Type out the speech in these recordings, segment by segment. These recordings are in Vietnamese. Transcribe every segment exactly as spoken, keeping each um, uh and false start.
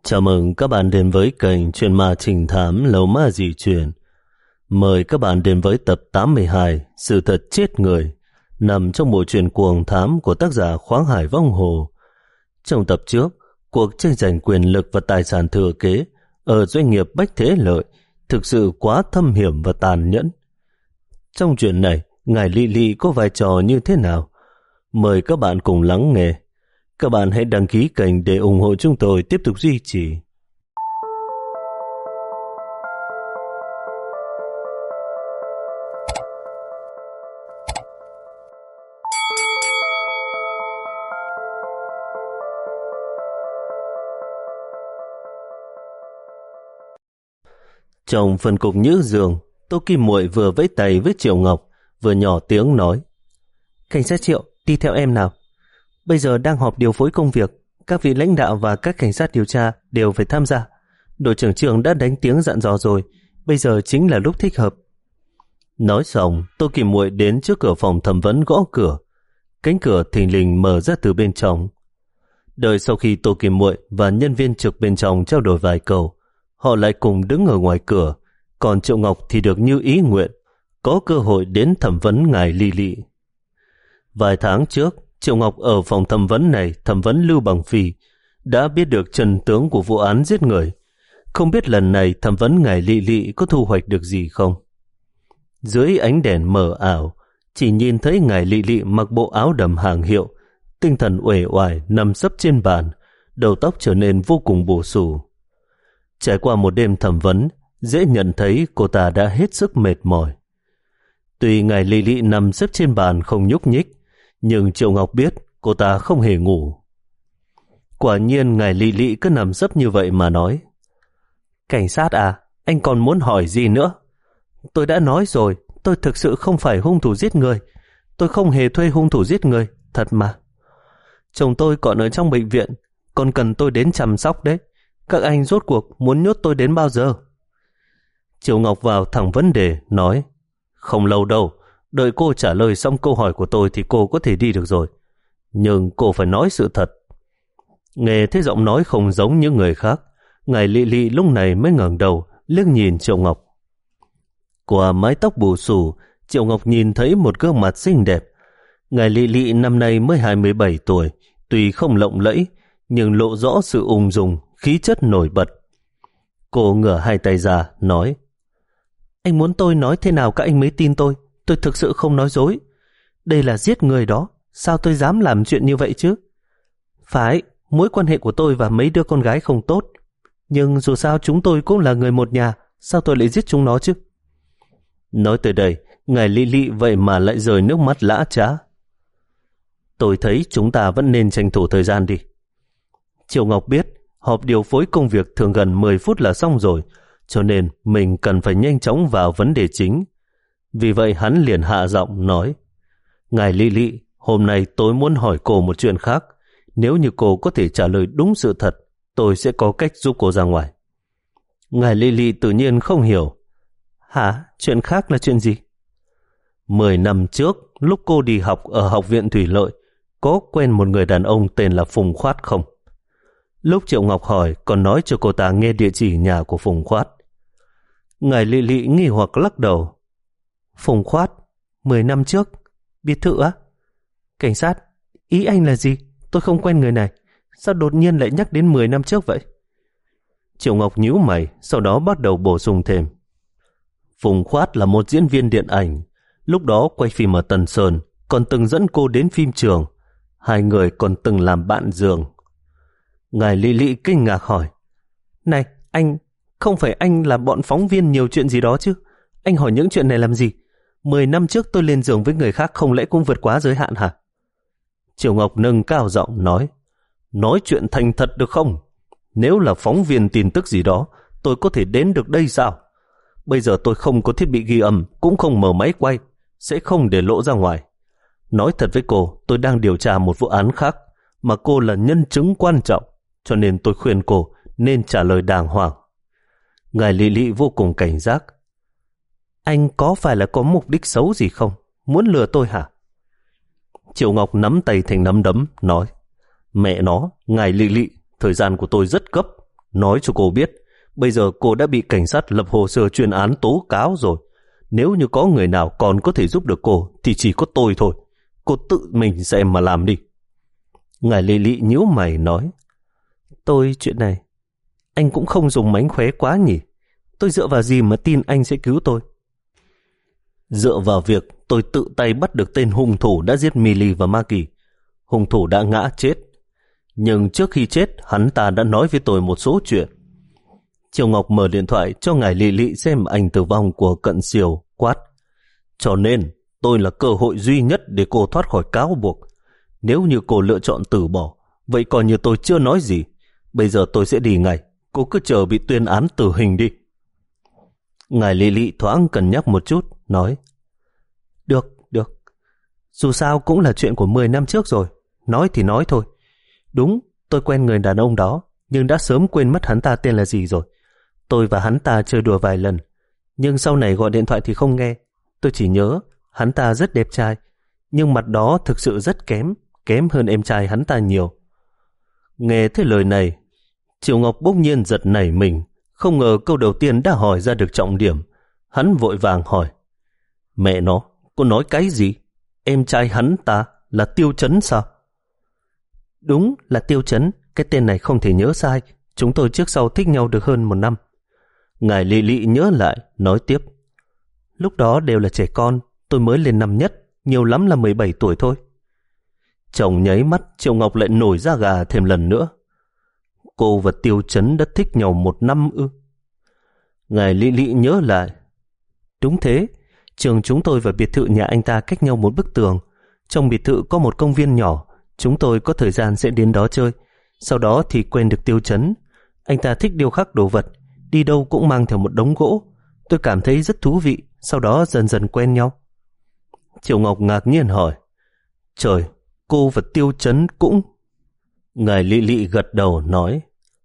Chào mừng các bạn đến với kênh Chuyện Ma Trinh Thám Lầu Ma Dị Truyền. Mời các bạn đến với tập tám mươi hai Sự Thật Chết Người, nằm trong bộ truyện cuồng thám của tác giả Khoáng Hải Vong Hồ. Trong tập trước, cuộc tranh giành quyền lực và tài sản thừa kế ở doanh nghiệp Bách Thế Lợi thực sự quá thâm hiểm và tàn nhẫn. Trong chuyện này, ngài Lị Lị có vai trò như thế nào? Mời các bạn cùng lắng nghe. Các bạn hãy đăng ký kênh để ủng hộ chúng tôi tiếp tục duy trì. Trong phần cục nhữ giường, Tô Kim Muội vừa vẫy tay với Triệu Ngọc, vừa nhỏ tiếng nói: "Cảnh sát Triệu, đi theo em nào. Bây giờ đang họp điều phối công việc, các vị lãnh đạo và các cảnh sát điều tra đều phải tham gia. Đội trưởng trưởng đã đánh tiếng dặn dò rồi, bây giờ chính là lúc thích hợp." Nói xong, Tô Kim Muội đến trước cửa phòng thẩm vấn gõ cửa. Cánh cửa thình lình mở ra từ bên trong. Đợi sau khi Tô Kim Muội và nhân viên trực bên trong trao đổi vài câu, họ lại cùng đứng ở ngoài cửa, còn Triệu Ngọc thì được như ý nguyện, có cơ hội đến thẩm vấn ngài Lị Lị. Vài tháng trước, Triệu Ngọc ở phòng thẩm vấn này thẩm vấn Lưu Bằng Phi, đã biết được chân tướng của vụ án giết người. Không biết lần này thẩm vấn ngài Lị Lị có thu hoạch được gì không? Dưới ánh đèn mờ ảo, chỉ nhìn thấy ngài Lị Lị mặc bộ áo đầm hàng hiệu, tinh thần uể oải nằm sấp trên bàn, đầu tóc trở nên vô cùng bù xù. Trải qua một đêm thẩm vấn, dễ nhận thấy cô ta đã hết sức mệt mỏi. Tuy ngài Lị Lị nằm xếp trên bàn không nhúc nhích, nhưng Triệu Ngọc biết cô ta không hề ngủ. Quả nhiên ngài Lị Lị cứ nằm sấp như vậy mà nói: "Cảnh sát à, anh còn muốn hỏi gì nữa? Tôi đã nói rồi, tôi thực sự không phải hung thủ giết người. Tôi không hề thuê hung thủ giết người, thật mà. Chồng tôi còn ở trong bệnh viện, còn cần tôi đến chăm sóc đấy. Các anh rốt cuộc muốn nhốt tôi đến bao giờ?" Triệu Ngọc vào thẳng vấn đề, nói: "Không lâu đâu, đợi cô trả lời xong câu hỏi của tôi thì cô có thể đi được rồi. Nhưng cô phải nói sự thật." Nghe thấy giọng nói không giống những người khác, ngài Lị Lị lúc này mới ngẩng đầu liếc nhìn Triệu Ngọc. Qua mái tóc bù xù, Triệu Ngọc nhìn thấy một gương mặt xinh đẹp. Ngài Lị Lị năm nay mới hai mươi bảy tuổi, tuy không lộng lẫy nhưng lộ rõ sự ung dung, khí chất nổi bật. Cô ngửa hai tay ra nói: "Anh muốn tôi nói thế nào các anh mới tin tôi? Tôi thực sự không nói dối. Đây là giết người đó, sao tôi dám làm chuyện như vậy chứ? Phải, mối quan hệ của tôi và mấy đứa con gái không tốt, nhưng dù sao chúng tôi cũng là người một nhà, sao tôi lại giết chúng nó chứ?" Nói tới đây, ngài Lị Lị vậy mà lại rơi nước mắt lã chã. "Tôi thấy chúng ta vẫn nên tranh thủ thời gian đi." Triệu Ngọc biết họp điều phối công việc thường gần mười phút là xong rồi, cho nên mình cần phải nhanh chóng vào vấn đề chính. Vì vậy hắn liền hạ giọng nói: "Ngài Lị Lị, hôm nay tôi muốn hỏi cô một chuyện khác. Nếu như cô có thể trả lời đúng sự thật, tôi sẽ có cách giúp cô ra ngoài." Ngài Lị Lị tự nhiên không hiểu. "Hả? Chuyện khác là chuyện gì?" Mười năm trước, lúc cô đi học ở học viện Thủy Lợi, có quen một người đàn ông tên là Phùng Khoát không? Lúc Triệu Ngọc hỏi, còn nói cho cô ta nghe địa chỉ nhà của Phùng Khoát. Ngài Lị Lị nghi hoặc lắc đầu. "Phùng Khoát, mười năm trước, biệt thự á? Cảnh sát, ý anh là gì? Tôi không quen người này. Sao đột nhiên lại nhắc đến mười năm trước vậy?" Triệu Ngọc nhíu mày, sau đó bắt đầu bổ sung thêm: "Phùng Khoát là một diễn viên điện ảnh. Lúc đó quay phim ở Tân Sơn, còn từng dẫn cô đến phim trường. Hai người còn từng làm bạn giường." Ngài Lị Lị kinh ngạc hỏi: "Này, anh, không phải anh là bọn phóng viên nhiều chuyện gì đó chứ? Anh hỏi những chuyện này làm gì? Mười năm trước tôi lên giường với người khác không lẽ cũng vượt quá giới hạn hả?" Triệu Ngọc nâng cao giọng nói: "Nói chuyện thành thật được không? Nếu là phóng viên tin tức gì đó, tôi có thể đến được đây sao? Bây giờ tôi không có thiết bị ghi âm, cũng không mở máy quay, sẽ không để lộ ra ngoài. Nói thật với cô, tôi đang điều tra một vụ án khác, mà cô là nhân chứng quan trọng, cho nên tôi khuyên cô nên trả lời đàng hoàng." Ngài Lị Lị vô cùng cảnh giác. "Anh có phải là có mục đích xấu gì không? Muốn lừa tôi hả?" Triệu Ngọc nắm tay thành nắm đấm, nói: "Mẹ nó, ngài Lị Lị, thời gian của tôi rất gấp, nói cho cô biết, bây giờ cô đã bị cảnh sát lập hồ sơ chuyên án tố cáo rồi. Nếu như có người nào còn có thể giúp được cô thì chỉ có tôi thôi. Cô tự mình xem mà làm đi. Ngài Lệ Lị nhíu mày nói, tôi chuyện này, anh cũng không dùng mánh khóe quá nhỉ? Tôi dựa vào gì mà tin anh sẽ cứu tôi? Dựa vào việc tôi tự tay bắt được tên hung thủ đã giết Milly và Maki. Hung thủ đã ngã chết, nhưng trước khi chết hắn ta đã nói với tôi một số chuyện. Triều Ngọc mở điện thoại cho ngài Lệ Lị xem ảnh tử vong của Cận Siêu, quát, cho nên tôi là cơ hội duy nhất để cô thoát khỏi cáo buộc. Nếu như cô lựa chọn từ bỏ, vậy coi như tôi chưa nói gì. Bây giờ tôi sẽ đi ngay, cô cứ chờ bị tuyên án tử hình đi. Ngài Lệ Lị thoáng cân nhắc một chút, nói, được, được. Dù sao cũng là chuyện của mười năm trước rồi, nói thì nói thôi. Đúng, tôi quen người đàn ông đó, nhưng đã sớm quên mất hắn ta tên là gì rồi. Tôi và hắn ta chơi đùa vài lần, nhưng sau này gọi điện thoại thì không nghe. Tôi chỉ nhớ hắn ta rất đẹp trai, nhưng mặt đó thực sự rất kém, kém hơn em trai hắn ta nhiều. Nghe thế lời này, Triệu Ngọc bỗng nhiên giật nảy mình, không ngờ câu đầu tiên đã hỏi ra được trọng điểm. Hắn vội vàng hỏi, mẹ nó, cô nói cái gì? Em trai hắn ta là Tiêu Chấn sao? Đúng là Tiêu Chấn, cái tên này không thể nhớ sai. Chúng tôi trước sau thích nhau được hơn một năm. Ngài Lệ Lị nhớ lại, nói tiếp, lúc đó đều là trẻ con, tôi mới lên năm nhất, nhiều lắm là mười bảy tuổi thôi. Chồng nháy mắt, Triệu Ngọc lại nổi da gà thêm lần nữa. Cô và Tiêu Chấn đã thích nhau một năm ư? Ngài Lệ Lị nhớ lại, đúng thế, trường chúng tôi và biệt thự nhà anh ta cách nhau một bức tường. Trong biệt thự có một công viên nhỏ, chúng tôi có thời gian sẽ đến đó chơi. Sau đó thì quen được Tiêu Chấn. Anh ta thích điêu khắc đồ vật, đi đâu cũng mang theo một đống gỗ. Tôi cảm thấy rất thú vị, sau đó dần dần quen nhau. Triệu Ngọc ngạc nhiên hỏi, trời, cô và Tiêu Chấn cũng... Ngài Lệ Lị gật đầu nói,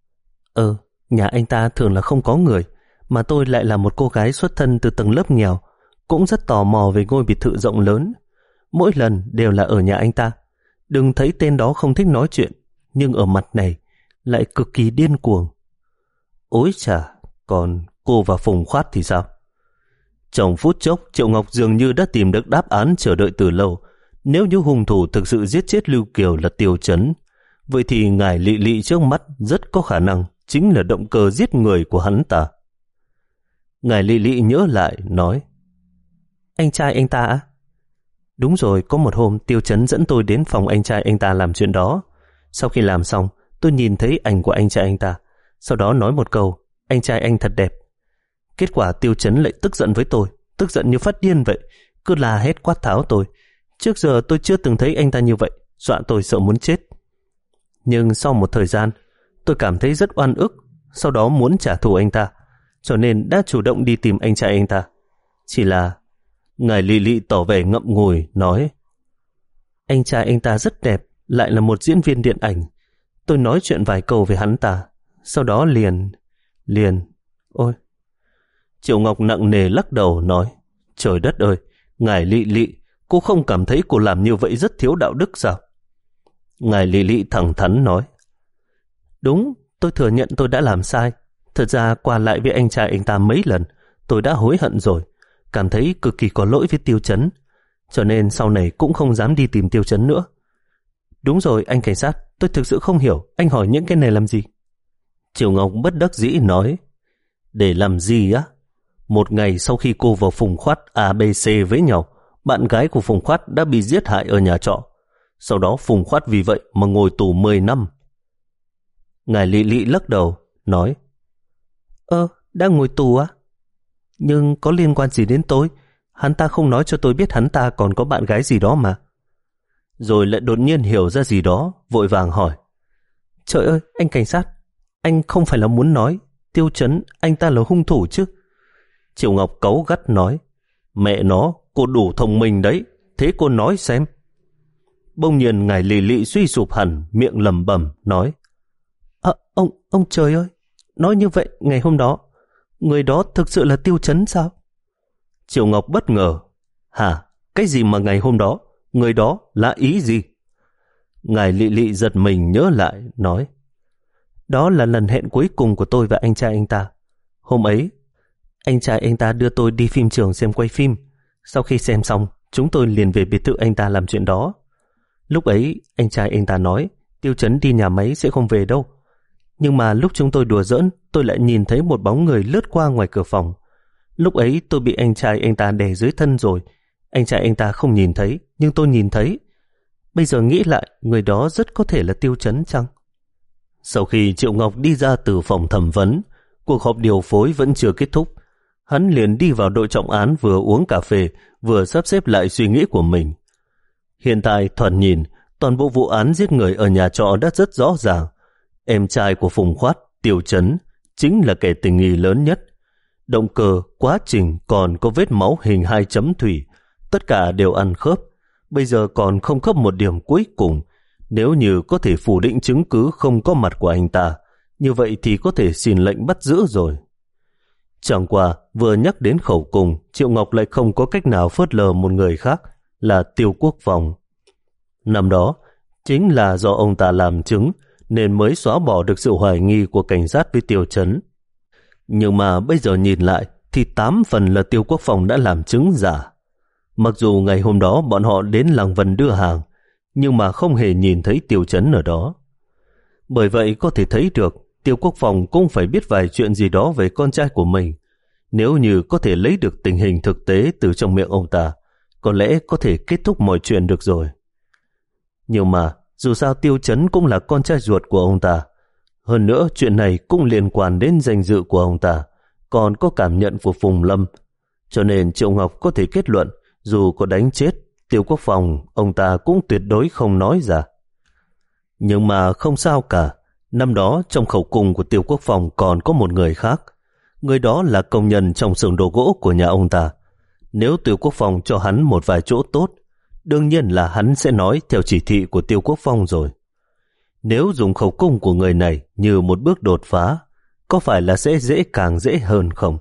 Ờ, nhà anh ta thường là không có người, mà tôi lại là một cô gái xuất thân từ tầng lớp nghèo, cũng rất tò mò về ngôi biệt thự rộng lớn. Mỗi lần đều là ở nhà anh ta. Đừng thấy tên đó không thích nói chuyện, nhưng ở mặt này lại cực kỳ điên cuồng. Ôi chà, còn cô và Phùng Khoát thì sao? Trong phút chốc, Triệu Ngọc dường như đã tìm được đáp án chờ đợi từ lâu. Nếu như hung thủ thực sự giết chết Lưu Kiều là Tiêu Chấn, vậy thì ngài Lệ Lị trước mắt rất có khả năng chính là động cơ giết người của hắn ta. Ngài Lệ Lị nhớ lại, nói, anh trai anh ta á? Đúng rồi, có một hôm Tiêu Chấn dẫn tôi đến phòng anh trai anh ta làm chuyện đó. Sau khi làm xong, tôi nhìn thấy ảnh của anh trai anh ta, sau đó nói một câu, anh trai anh thật đẹp. Kết quả Tiêu Chấn lại tức giận với tôi, tức giận như phát điên vậy, cứ la hét quát tháo tôi. Trước giờ tôi chưa từng thấy anh ta như vậy, dọa tôi sợ muốn chết. Nhưng sau một thời gian, tôi cảm thấy rất oan ức, sau đó muốn trả thù anh ta, cho nên đã chủ động đi tìm anh trai anh ta. Chỉ là... Ngài Lệ Lị tỏ vẻ ngậm ngùi, nói, anh trai anh ta rất đẹp, lại là một diễn viên điện ảnh. Tôi nói chuyện vài câu về hắn ta, sau đó liền, liền, ôi. Triệu Ngọc nặng nề lắc đầu nói, trời đất ơi, ngài Lệ Lị, cô không cảm thấy cô làm như vậy rất thiếu đạo đức sao? Ngài Lệ Lị thẳng thắn nói, đúng, tôi thừa nhận tôi đã làm sai. Thật ra qua lại với anh trai anh ta mấy lần, tôi đã hối hận rồi, cảm thấy cực kỳ có lỗi với Tiêu Chấn, cho nên sau này cũng không dám đi tìm Tiêu Chấn nữa. Đúng rồi, anh cảnh sát, tôi thực sự không hiểu anh hỏi những cái này làm gì. Triệu Ngọc bất đắc dĩ nói, để làm gì á? Một ngày sau khi cô và Phùng Khoát a bê xê với nhau, bạn gái của Phùng Khoát đã bị giết hại ở nhà trọ. Sau đó Phùng Khoát vì vậy mà ngồi tù mười năm. Ngài Lệ Lị lắc đầu, nói, Ơ, đang ngồi tù á? Nhưng có liên quan gì đến tôi? Hắn ta không nói cho tôi biết hắn ta còn có bạn gái gì đó mà. Rồi lại đột nhiên hiểu ra gì đó, vội vàng hỏi, trời ơi, anh cảnh sát, anh không phải là muốn nói Tiêu Chấn anh ta là hung thủ chứ? Triệu Ngọc cáu gắt nói, mẹ nó, cô đủ thông minh đấy, thế cô nói xem. Bỗng nhiên ngài Lệ Lị suy sụp hẳn, miệng lẩm bẩm nói, à, ông, ông trời ơi, nói như vậy ngày hôm đó, người đó thực sự là Tiêu Chấn sao? Triệu Ngọc bất ngờ, hả, cái gì mà ngày hôm đó, người đó là ý gì? Ngài Lệ Lị giật mình nhớ lại, nói, Đó là lần hẹn cuối cùng của tôi và anh trai anh ta. Hôm ấy, anh trai anh ta đưa tôi đi phim trường xem quay phim. Sau khi xem xong, chúng tôi liền về biệt thự anh ta làm chuyện đó. Lúc ấy, anh trai anh ta nói Tiêu Chấn đi nhà máy sẽ không về đâu. Nhưng mà lúc chúng tôi đùa giỡn, tôi lại nhìn thấy một bóng người lướt qua ngoài cửa phòng. Lúc ấy tôi bị anh trai anh ta đè dưới thân rồi. Anh trai anh ta không nhìn thấy, nhưng tôi nhìn thấy. Bây giờ nghĩ lại, người đó rất có thể là Tiêu Chấn chăng? Sau khi Triệu Ngọc đi ra từ phòng thẩm vấn, cuộc họp điều phối vẫn chưa kết thúc. Hắn liền đi vào đội trọng án, vừa uống cà phê, vừa sắp xếp lại suy nghĩ của mình. Hiện tại thoạt nhìn, toàn bộ vụ án giết người ở nhà trọ đã rất rõ ràng. Em trai của Phùng Khoát, Tiêu Chấn, chính là kẻ tình nghi lớn nhất. Động cơ, quá trình còn có vết máu hình hai chấm thủy, tất cả đều ăn khớp. Bây giờ còn không khớp một điểm cuối cùng. Nếu như có thể phủ định chứng cứ không có mặt của anh ta, như vậy thì có thể xin lệnh bắt giữ rồi. Chẳng qua vừa nhắc đến khẩu cung, Triệu Ngọc lại không có cách nào phớt lờ một người khác là Tiêu Quốc Phong. Năm đó chính là do ông ta làm chứng nên mới xóa bỏ được sự hoài nghi của cảnh sát với Tiêu Chấn. Nhưng mà bây giờ nhìn lại thì tám phần là Tiêu Quốc Phong đã làm chứng giả. Mặc dù ngày hôm đó bọn họ đến Lăng Vân đưa hàng, nhưng mà không hề nhìn thấy Tiêu Chấn ở đó. Bởi vậy có thể thấy được Tiêu Quốc Phong cũng phải biết vài chuyện gì đó về con trai của mình. Nếu như có thể lấy được tình hình thực tế từ trong miệng ông ta, có lẽ có thể kết thúc mọi chuyện được rồi. Nhưng mà dù sao Tiêu Chấn cũng là con trai ruột của ông ta. Hơn nữa chuyện này cũng liên quan đến danh dự của ông ta, còn có cảm nhận của Phùng Lâm. Cho nên Triệu Ngọc có thể kết luận dù có đánh chết Tiêu Quốc Phong, ông ta cũng tuyệt đối không nói ra. Nhưng mà không sao cả. Năm đó trong khẩu cung của Tiêu Quốc Phong còn có một người khác. Người đó là công nhân trong xưởng đồ gỗ của nhà ông ta. Nếu Tiêu Quốc Phong cho hắn một vài chỗ tốt, đương nhiên là hắn sẽ nói theo chỉ thị của Tiêu Quốc Phong rồi. Nếu dùng khẩu cung của người này như một bước đột phá, có phải là sẽ dễ càng dễ hơn không?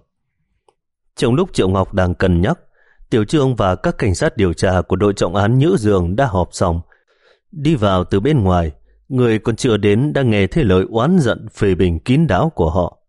Trong lúc Triệu Ngọc đang cân nhắc, Tiểu Trương và các cảnh sát điều tra của đội trọng án Nhữ Dương đã họp xong. Đi vào từ bên ngoài, người còn chưa đến đã nghe thấy lời oán giận phê bình kín đáo của họ.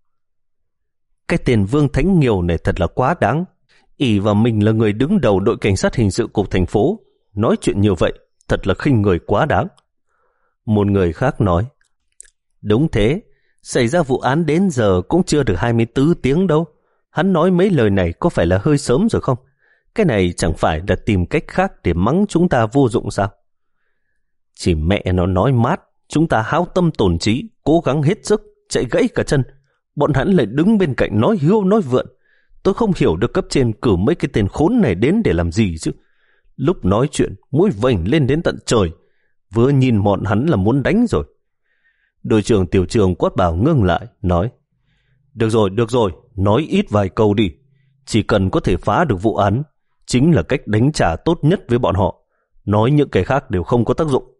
Cái tên Vương Thánh Nghiêu này thật là quá đáng. Ỷ vào mình là người đứng đầu đội cảnh sát hình sự cục thành phố, nói chuyện như vậy thật là khinh người quá đáng. Một người khác nói, đúng thế, xảy ra vụ án đến giờ cũng chưa được hai mươi bốn tiếng đâu. Hắn nói mấy lời này có phải là hơi sớm rồi không? Cái này chẳng phải là tìm cách khác để mắng chúng ta vô dụng sao? Chỉ mẹ nó nói mát, chúng ta háo tâm tổn trí, cố gắng hết sức, chạy gãy cả chân. Bọn hắn lại đứng bên cạnh nói hiu nói vượn. Tôi không hiểu được cấp trên cử mấy cái tên khốn này đến để làm gì chứ. Lúc nói chuyện, mũi vểnh lên đến tận trời. Vừa nhìn bọn hắn là muốn đánh rồi. Đội trưởng Tiểu Trường quát bảo ngưng lại, nói, được rồi, được rồi, nói ít vài câu đi. Chỉ cần có thể phá được vụ án, chính là cách đánh trả tốt nhất với bọn họ. Nói những cái khác đều không có tác dụng.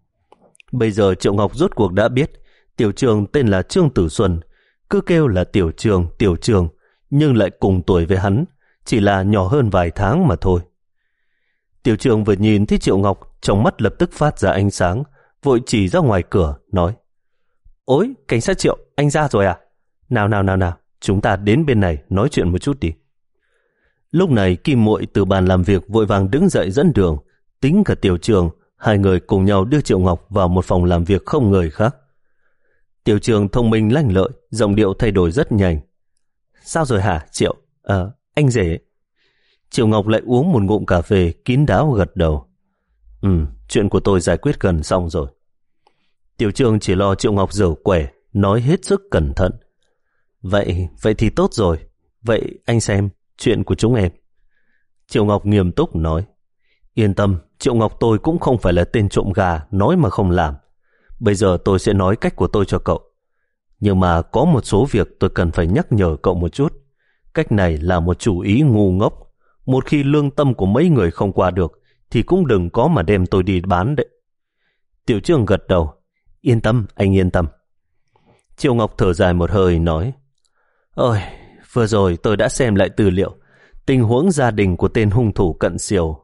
Bây giờ Triệu Ngọc rốt cuộc đã biết Tiểu Trường tên là Trương Tử Xuân, cứ kêu là Tiểu Trường, Tiểu Trường, nhưng lại cùng tuổi với hắn, chỉ là nhỏ hơn vài tháng mà thôi. Tiểu Trường vừa nhìn thấy Triệu Ngọc, trong mắt lập tức phát ra ánh sáng, vội chỉ ra ngoài cửa, nói, ôi, cảnh sát Triệu, anh ra rồi à? Nào nào nào nào, chúng ta đến bên này nói chuyện một chút đi. Lúc này Kim Muội từ bàn làm việc vội vàng đứng dậy dẫn đường, tính cả Tiểu Trường, hai người cùng nhau đưa Triệu Ngọc vào một phòng làm việc không người khác. Tiểu Trường thông minh lanh lợi, giọng điệu thay đổi rất nhanh. Sao rồi hả Triệu? Ờ, anh rể. Triệu Ngọc lại uống một ngụm cà phê, kín đáo gật đầu. Ừ, chuyện của tôi giải quyết gần xong rồi. Tiểu Trường chỉ lo Triệu Ngọc giở quẻ, nói hết sức cẩn thận. Vậy, vậy thì tốt rồi. Vậy anh xem chuyện của chúng em. Triệu Ngọc nghiêm túc nói, yên tâm, Triệu Ngọc tôi cũng không phải là tên trộm gà nói mà không làm. Bây giờ tôi sẽ nói cách của tôi cho cậu. Nhưng mà có một số việc tôi cần phải nhắc nhở cậu một chút. Cách này là một chủ ý ngu ngốc. Một khi lương tâm của mấy người không qua được thì cũng đừng có mà đem tôi đi bán đấy. Tiểu Trương gật đầu, yên tâm, anh yên tâm. Triệu Ngọc thở dài một hơi nói, ôi, vừa rồi tôi đã xem lại tư liệu, tình huống gia đình của tên hung thủ Cận Siêu.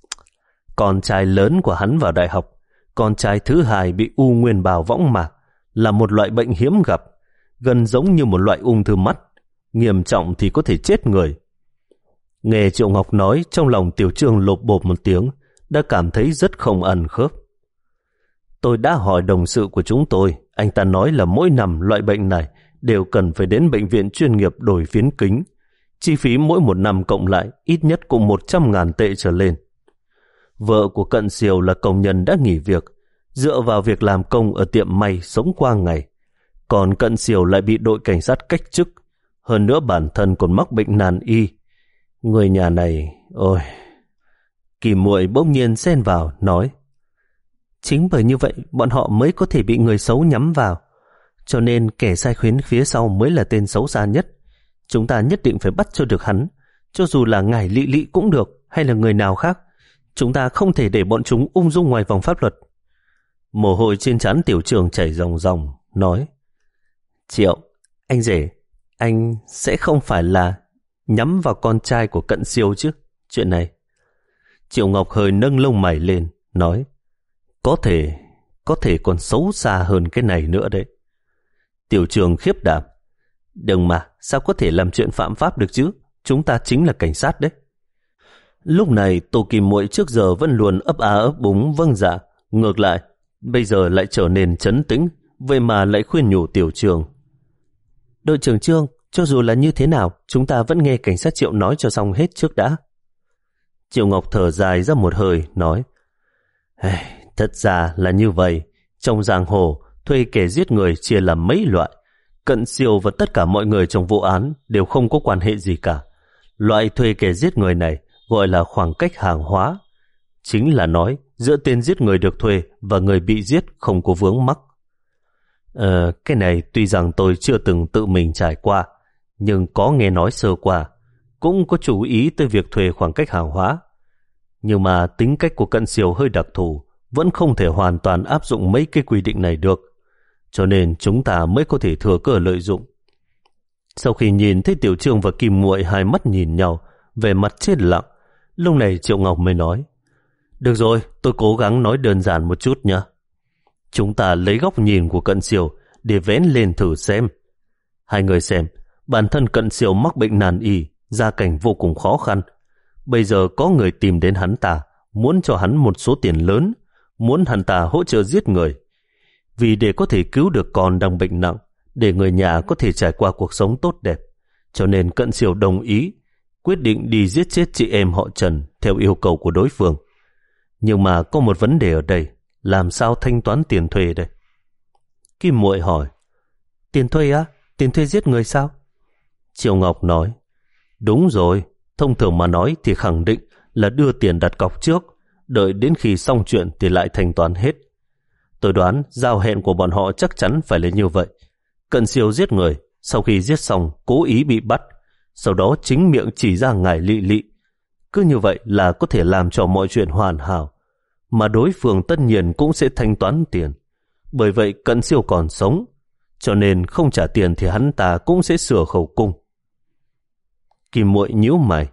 Con trai lớn của hắn vào đại học, con trai thứ hai bị u nguyên bào võng mạc, là một loại bệnh hiếm gặp, gần giống như một loại ung thư mắt, nghiêm trọng thì có thể chết người. Nghe Triệu Ngọc nói, trong lòng Tiểu Trương lộp bộp một tiếng, đã cảm thấy rất không ăn khớp. Tôi đã hỏi đồng sự của chúng tôi, anh ta nói là mỗi năm loại bệnh này đều cần phải đến bệnh viện chuyên nghiệp đổi phiến kính. Chi phí mỗi một năm cộng lại ít nhất cũng một trăm ngàn tệ trở lên. Vợ của Cận Siêu là công nhân đã nghỉ việc, dựa vào việc làm công ở tiệm may sống qua ngày. Còn Cận Siêu lại bị đội cảnh sát cách chức, hơn nữa bản thân còn mắc bệnh nan y. Người nhà này, ôi... Kim Muội bỗng nhiên xen vào, nói: chính bởi như vậy bọn họ mới có thể bị người xấu nhắm vào, cho nên kẻ sai khuyến phía sau mới là tên xấu xa nhất. Chúng ta nhất định phải bắt cho được hắn, cho dù là ngài Lị Lị cũng được, hay là người nào khác. Chúng ta không thể để bọn chúng ung dung ngoài vòng pháp luật. Mồ hôi trên trán Tiểu Trường chảy ròng ròng, nói: Triệu, anh rể, anh sẽ không phải là nhắm vào con trai của Cận Siêu chứ? Chuyện này. Triệu Ngọc hơi nâng lông mày lên, nói: Có thể, có thể còn xấu xa hơn cái này nữa đấy. Tiểu Trường khiếp đảm: Đừng mà, sao có thể làm chuyện phạm pháp được chứ? Chúng ta chính là cảnh sát đấy. Lúc này Tô Kim Muội trước giờ vẫn luôn ấp á ấp búng vâng dạ, ngược lại bây giờ lại trở nên trấn tĩnh, vậy mà lại khuyên nhủ Tiểu Trường: Đội trưởng Trương, cho dù là như thế nào, chúng ta vẫn nghe cảnh sát Triệu nói cho xong hết trước đã. Triệu Ngọc thở dài ra một hơi, nói: hey, thật ra là như vậy. Trong giang hồ, thuê kẻ giết người chia làm mấy loại. Cận Siêu và tất cả mọi người trong vụ án đều không có quan hệ gì cả. Loại thuê kẻ giết người này gọi là khoảng cách hàng hóa. Chính là nói giữa tên giết người được thuê và người bị giết không có vướng mắc. Ờ, cái này tuy rằng tôi chưa từng tự mình trải qua, nhưng có nghe nói sơ qua, cũng có chú ý tới việc thuê khoảng cách hàng hóa. Nhưng mà tính cách của Cận Siêu hơi đặc thù, vẫn không thể hoàn toàn áp dụng mấy cái quy định này được, cho nên chúng ta mới có thể thừa cơ lợi dụng. Sau khi nhìn thấy Tiểu Trương và Kim Muội hai mắt nhìn nhau, về mặt chết lặng, lúc này Triệu Ngọc mới nói: Được rồi, tôi cố gắng nói đơn giản một chút nhé. Chúng ta lấy góc nhìn của Cận Siêu để vén lên thử xem. Hai người xem, bản thân Cận Siêu mắc bệnh nan y, gia cảnh vô cùng khó khăn. Bây giờ có người tìm đến hắn ta, muốn cho hắn một số tiền lớn, muốn hắn ta hỗ trợ giết người. Vì để có thể cứu được con đang bệnh nặng, để người nhà có thể trải qua cuộc sống tốt đẹp, cho nên Cận Siêu đồng ý, quyết định đi giết chết chị em họ Trần theo yêu cầu của đối phương. Nhưng mà có một vấn đề ở đây, làm sao thanh toán tiền thuê đây? Kim Muội hỏi: Tiền thuê á? Tiền thuê giết người sao? Triệu Ngọc nói: Đúng rồi, thông thường mà nói thì khẳng định là đưa tiền đặt cọc trước, đợi đến khi xong chuyện thì lại thanh toán hết. Tôi đoán giao hẹn của bọn họ chắc chắn phải là như vậy. Cận Siêu giết người, sau khi giết xong cố ý bị bắt, sau đó chính miệng chỉ ra ngài Lị Lị. Cứ như vậy là có thể làm cho mọi chuyện hoàn hảo, mà đối phương tất nhiên cũng sẽ thanh toán tiền. Bởi vậy Cận Siêu còn sống, cho nên không trả tiền thì hắn ta cũng sẽ sửa khẩu cung. Kim Muội nhíu mày: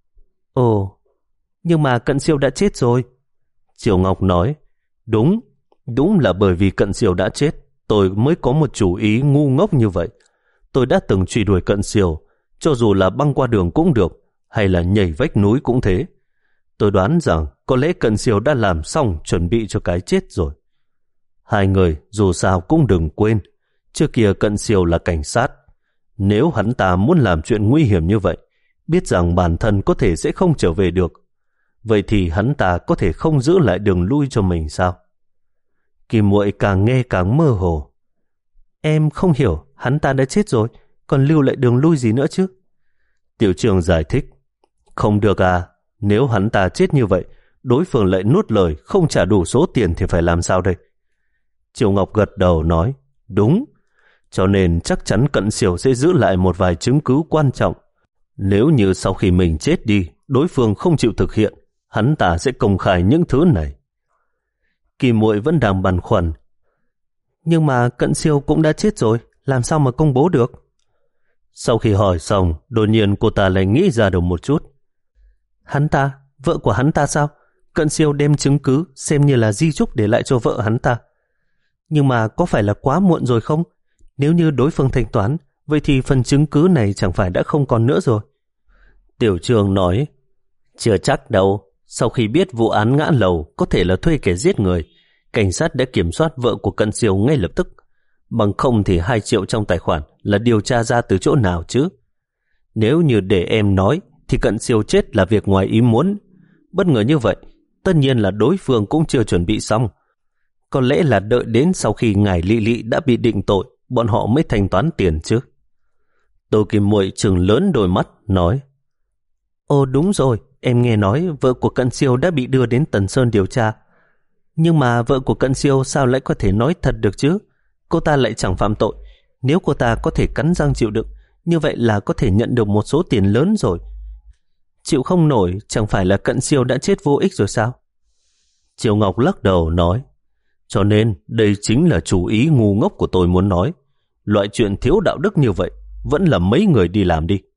Ồ, nhưng mà Cận Siêu đã chết rồi. Triệu Ngọc nói: Đúng, đúng là bởi vì Cận Siêu đã chết, tôi mới có một chủ ý ngu ngốc như vậy. Tôi đã từng truy đuổi Cận Siêu, cho dù là băng qua đường cũng được, hay là nhảy vách núi cũng thế. Tôi đoán rằng có lẽ Cận Siêu đã làm xong chuẩn bị cho cái chết rồi. Hai người dù sao cũng đừng quên, trước kia Cận Siêu là cảnh sát. Nếu hắn ta muốn làm chuyện nguy hiểm như vậy, biết rằng bản thân có thể sẽ không trở về được, vậy thì hắn ta có thể không giữ lại đường lui cho mình sao? Kim Muội càng nghe càng mơ hồ. Em không hiểu, hắn ta đã chết rồi, còn lưu lại đường lui gì nữa chứ? Tiểu Trường giải thích: Không được à, nếu hắn ta chết như vậy, đối phương lại nuốt lời không trả đủ số tiền thì phải làm sao đây? Triệu Ngọc gật đầu nói: Đúng, cho nên chắc chắn Cận Siêu sẽ giữ lại một vài chứng cứ quan trọng. Nếu như sau khi mình chết đi, đối phương không chịu thực hiện, hắn ta sẽ công khai những thứ này. Kim Muội vẫn đang băn khoăn: Nhưng mà Cận Siêu cũng đã chết rồi, làm sao mà công bố được? Sau khi hỏi xong, đột nhiên cô ta lại nghĩ ra được một chút. Hắn ta, vợ của hắn ta sao? Cận Siêu đem chứng cứ xem như là di chúc để lại cho vợ hắn ta. Nhưng mà có phải là quá muộn rồi không? Nếu như đối phương thanh toán, vậy thì phần chứng cứ này chẳng phải đã không còn nữa rồi. Tiểu Trường nói, chưa chắc đâu. Sau khi biết vụ án ngã lầu có thể là thuê kẻ giết người, cảnh sát đã kiểm soát vợ của Cận Siêu ngay lập tức. Bằng không thì hai triệu trong tài khoản là điều tra ra từ chỗ nào chứ? Nếu như để em nói thì Cận Siêu chết là việc ngoài ý muốn. Bất ngờ như vậy, tất nhiên là đối phương cũng chưa chuẩn bị xong. Có lẽ là đợi đến sau khi ngài Lị Lị đã bị định tội, bọn họ mới thanh toán tiền chứ. Tô Kim Muội trừng lớn đôi mắt, nói, ồ đúng rồi, em nghe nói vợ của Cận Siêu đã bị đưa đến Tần Sơn điều tra. Nhưng mà vợ của Cận Siêu sao lại có thể nói thật được chứ? Cô ta lại chẳng phạm tội. Nếu cô ta có thể cắn răng chịu đựng, như vậy là có thể nhận được một số tiền lớn rồi. Chịu không nổi, chẳng phải là Cận Siêu đã chết vô ích rồi sao? Triều Ngọc lắc đầu nói, cho nên đây chính là chủ ý ngu ngốc của tôi muốn nói. Loại chuyện thiếu đạo đức như vậy vẫn là mấy người đi làm đi.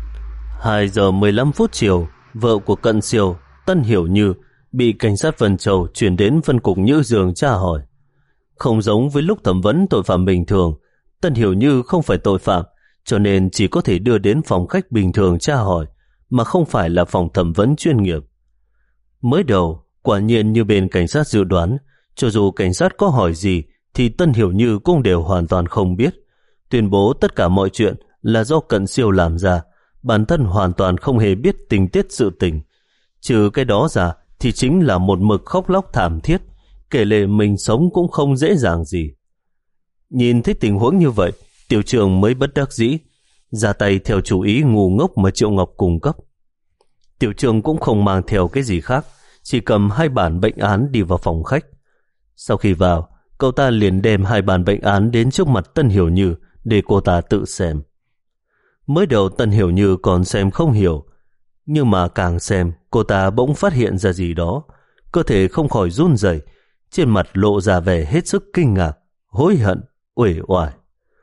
Hai giờ mười lăm phút chiều, vợ của Cận Siêu, Tân Hiểu Như, bị cảnh sát Vân Châu chuyển đến phân cục Nhữ Dương tra hỏi. Không giống với lúc thẩm vấn tội phạm bình thường, Tân Hiểu Như không phải tội phạm, cho nên chỉ có thể đưa đến phòng khách bình thường tra hỏi, mà không phải là phòng thẩm vấn chuyên nghiệp. Mới đầu, quả nhiên như bên cảnh sát dự đoán, cho dù cảnh sát có hỏi gì thì Tân Hiểu Như cũng đều hoàn toàn không biết, tuyên bố tất cả mọi chuyện là do Cận Siêu làm ra, bản thân hoàn toàn không hề biết tình tiết sự tình. Trừ cái đó ra thì chính là một mực khóc lóc thảm thiết, kể lể mình sống cũng không dễ dàng gì. Nhìn thấy tình huống như vậy, Tiểu Trường mới bất đắc dĩ, ra tay theo chủ ý ngu ngốc mà Triệu Ngọc cung cấp. Tiểu Trường cũng không mang theo cái gì khác, chỉ cầm hai bản bệnh án đi vào phòng khách. Sau khi vào, cậu ta liền đem hai bản bệnh án đến trước mặt Tân Hiểu Như để cô ta tự xem. Mới đầu Tân Hiểu Như còn xem không hiểu, nhưng mà càng xem, cô ta bỗng phát hiện ra gì đó, cơ thể không khỏi run rẩy, trên mặt lộ ra vẻ hết sức kinh ngạc, hối hận, uể oải.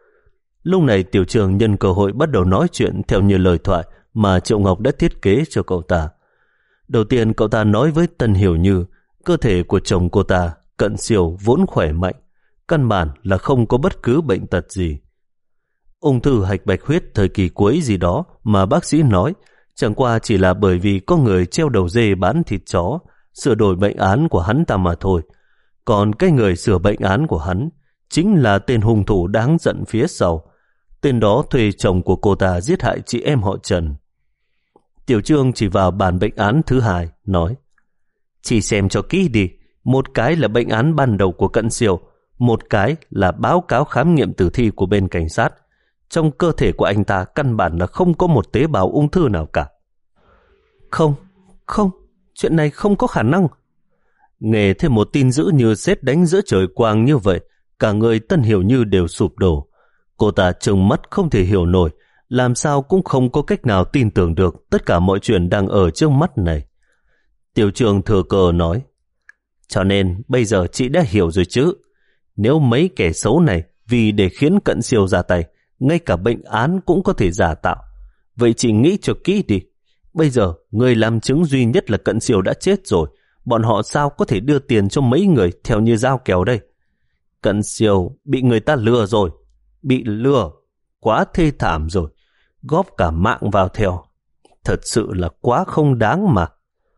Lúc này Tiểu Trường nhân cơ hội bắt đầu nói chuyện theo như lời thoại mà Triệu Ngọc đã thiết kế cho cậu ta. Đầu tiên cậu ta nói với Tân Hiểu Như, cơ thể của chồng cô ta, Cận Siêu, vốn khỏe mạnh, căn bản là không có bất cứ bệnh tật gì. Ung thư hạch bạch huyết thời kỳ cuối gì đó mà bác sĩ nói chẳng qua chỉ là bởi vì có người treo đầu dê bán thịt chó, sửa đổi bệnh án của hắn ta mà thôi. Còn cái người sửa bệnh án của hắn chính là tên hung thủ đáng giận phía sau. Tên đó thuê chồng của cô ta giết hại chị em họ Trần. Tiểu Trương chỉ vào bản bệnh án thứ hai, nói, chỉ xem cho kỹ đi, một cái là bệnh án ban đầu của Cận Siêu, một cái là báo cáo khám nghiệm tử thi của bên cảnh sát. Trong cơ thể của anh ta căn bản là không có một tế bào ung thư nào cả. Không, không, chuyện này không có khả năng. Nghe thêm một tin dữ như sét đánh giữa trời quang như vậy, cả người Tân Hiểu Như đều sụp đổ. Cô ta trừng mắt không thể hiểu nổi, làm sao cũng không có cách nào tin tưởng được tất cả mọi chuyện đang ở trước mắt này. Tiểu Trường thừa cờ nói, cho nên bây giờ chị đã hiểu rồi chứ. Nếu mấy kẻ xấu này vì để khiến Cận Siêu ra tay, ngay cả bệnh án cũng có thể giả tạo, vậy chị nghĩ cho kỹ đi. Bây giờ người làm chứng duy nhất là Cận Siêu đã chết rồi, bọn họ sao có thể đưa tiền cho mấy người theo như giao kèo đây? Cận Siêu bị người ta lừa rồi, bị lừa, quá thê thảm rồi, góp cả mạng vào theo. Thật sự là quá không đáng mà.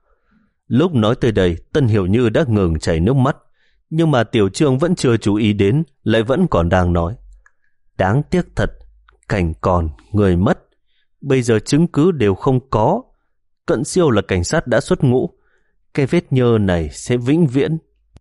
Lúc nói tới đây, Tân Hiểu Như đã ngừng chảy nước mắt, nhưng mà Tiểu Trương vẫn chưa chú ý đến, lại vẫn còn đang nói. Đáng tiếc thật, cảnh còn, người mất. Bây giờ chứng cứ đều không có. Cận Siêu là cảnh sát đã xuất ngũ. Cái vết nhơ này sẽ vĩnh viễn.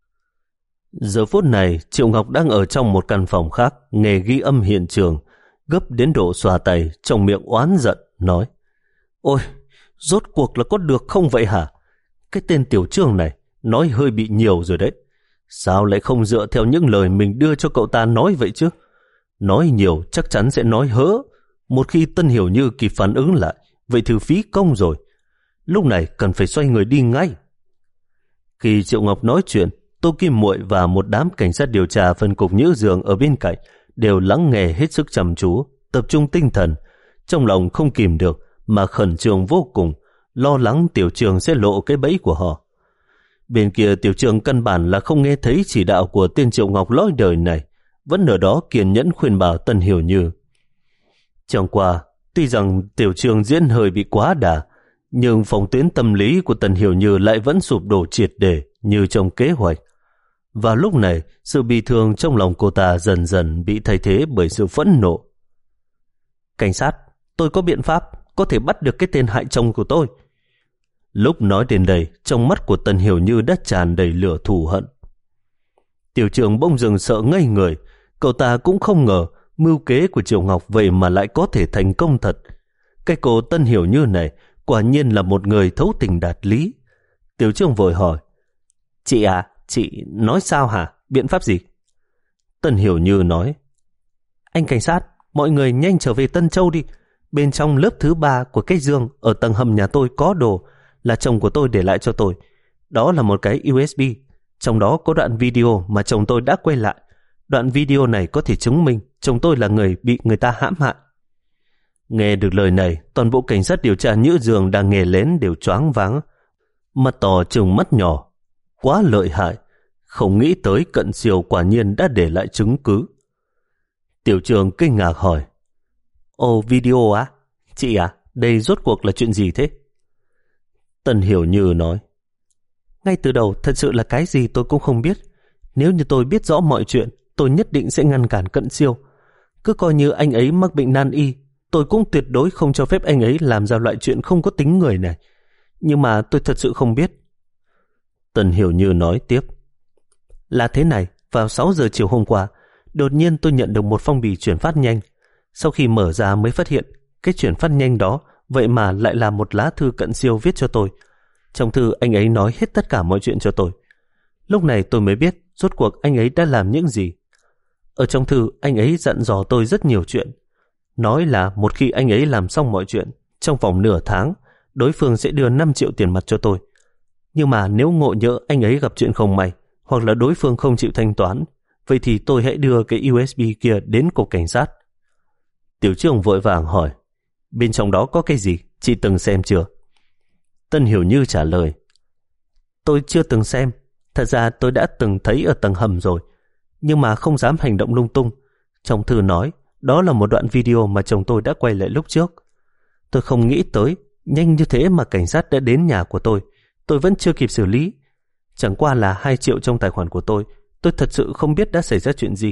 Giờ phút này, Triệu Ngọc đang ở trong một căn phòng khác, nghề ghi âm hiện trường, gấp đến độ xòa tay, trong miệng oán giận, nói, ôi, rốt cuộc là có được không vậy hả? Cái tên Tiểu Trương này, nói hơi bị nhiều rồi đấy. Sao lại không dựa theo những lời mình đưa cho cậu ta nói vậy chứ? Nói nhiều chắc chắn sẽ nói hớ. Một khi Tân Hiểu Như kịp phản ứng lại, vậy thì phí công rồi. Lúc này cần phải xoay người đi ngay. Khi Triệu Ngọc nói chuyện, Tô Kim Muội và một đám cảnh sát điều tra phân cục Nhữ Dương ở bên cạnh đều lắng nghe hết sức chăm chú, tập trung tinh thần, trong lòng không kìm được mà khẩn trương vô cùng, lo lắng Tiểu Trường sẽ lộ cái bẫy của họ. Bên kia Tiểu Trường căn bản là không nghe thấy chỉ đạo của tên Triệu Ngọc lõi đời này, vẫn ở đó kiên nhẫn khuyên bảo Tân Hiểu Như. Chẳng qua, tuy rằng Tiểu Trường diễn hơi bị quá đà, nhưng phòng tuyến tâm lý của Tân Hiểu Như lại vẫn sụp đổ triệt để như trong kế hoạch. Và lúc này, sự bi thương trong lòng cô ta dần dần bị thay thế bởi sự phẫn nộ. Cảnh sát, tôi có biện pháp có thể bắt được cái tên hại chồng của tôi. Lúc nói đến đây, trong mắt của Tân Hiểu Như đã tràn đầy lửa thù hận. Tiểu Trường bỗng dừng sợ ngây người, cậu ta cũng không ngờ mưu kế của Triệu Ngọc vậy mà lại có thể thành công thật. Cái cô Tân Hiểu Như này quả nhiên là một người thấu tình đạt lý. Tiểu Trường vội hỏi, chị à, chị nói sao hả? Biện pháp gì? Tân Hiểu Như nói, anh cảnh sát, mọi người nhanh trở về Tân Châu đi. Bên trong lớp thứ ba của cái giường ở tầng hầm nhà tôi có đồ là chồng của tôi để lại cho tôi. Đó là một cái u ét bê. Trong đó có đoạn video mà chồng tôi đã quay lại. Đoạn video này có thể chứng minh chồng tôi là người bị người ta hãm hại. Nghe được lời này, toàn bộ cảnh sát điều tra Nhữ Dương đang nghe lén đều choáng váng, mắt to trừng mắt nhỏ. Quá lợi hại, không nghĩ tới Cận Siêu quả nhiên đã để lại chứng cứ. Tiểu Trường kinh ngạc hỏi, ồ, video á? Chị à, đây rốt cuộc là chuyện gì thế? Tân Hiểu Như nói, ngay từ đầu thật sự là cái gì tôi cũng không biết. Nếu như tôi biết rõ mọi chuyện, tôi nhất định sẽ ngăn cản Cận Siêu. Cứ coi như anh ấy mắc bệnh nan y, tôi cũng tuyệt đối không cho phép anh ấy làm ra loại chuyện không có tính người này. Nhưng mà tôi thật sự không biết. Tân Hiểu Như nói tiếp, là thế này, vào sáu giờ chiều hôm qua, đột nhiên tôi nhận được một phong bì chuyển phát nhanh. Sau khi mở ra mới phát hiện, cái chuyển phát nhanh đó vậy mà lại là một lá thư Cận Siêu viết cho tôi. Trong thư anh ấy nói hết tất cả mọi chuyện cho tôi. Lúc này tôi mới biết rốt cuộc anh ấy đã làm những gì. Ở trong thư anh ấy dặn dò tôi rất nhiều chuyện. Nói là một khi anh ấy làm xong mọi chuyện, trong vòng nửa tháng, đối phương sẽ đưa năm triệu tiền mặt cho tôi. Nhưng mà nếu ngộ nhỡ anh ấy gặp chuyện không may, hoặc là đối phương không chịu thanh toán, vậy thì tôi hãy đưa cái u ét bê kia đến cục cảnh sát. Tiểu Trường vội vàng hỏi, bên trong đó có cái gì? Chị từng xem chưa? Tân Hiểu Như trả lời, tôi chưa từng xem. Thật ra tôi đã từng thấy ở tầng hầm rồi, nhưng mà không dám hành động lung tung. Trong thư nói, đó là một đoạn video mà chồng tôi đã quay lại lúc trước. Tôi không nghĩ tới, nhanh như thế mà cảnh sát đã đến nhà của tôi. Tôi vẫn chưa kịp xử lý. Chẳng qua là hai triệu trong tài khoản của tôi. Tôi thật sự không biết đã xảy ra chuyện gì.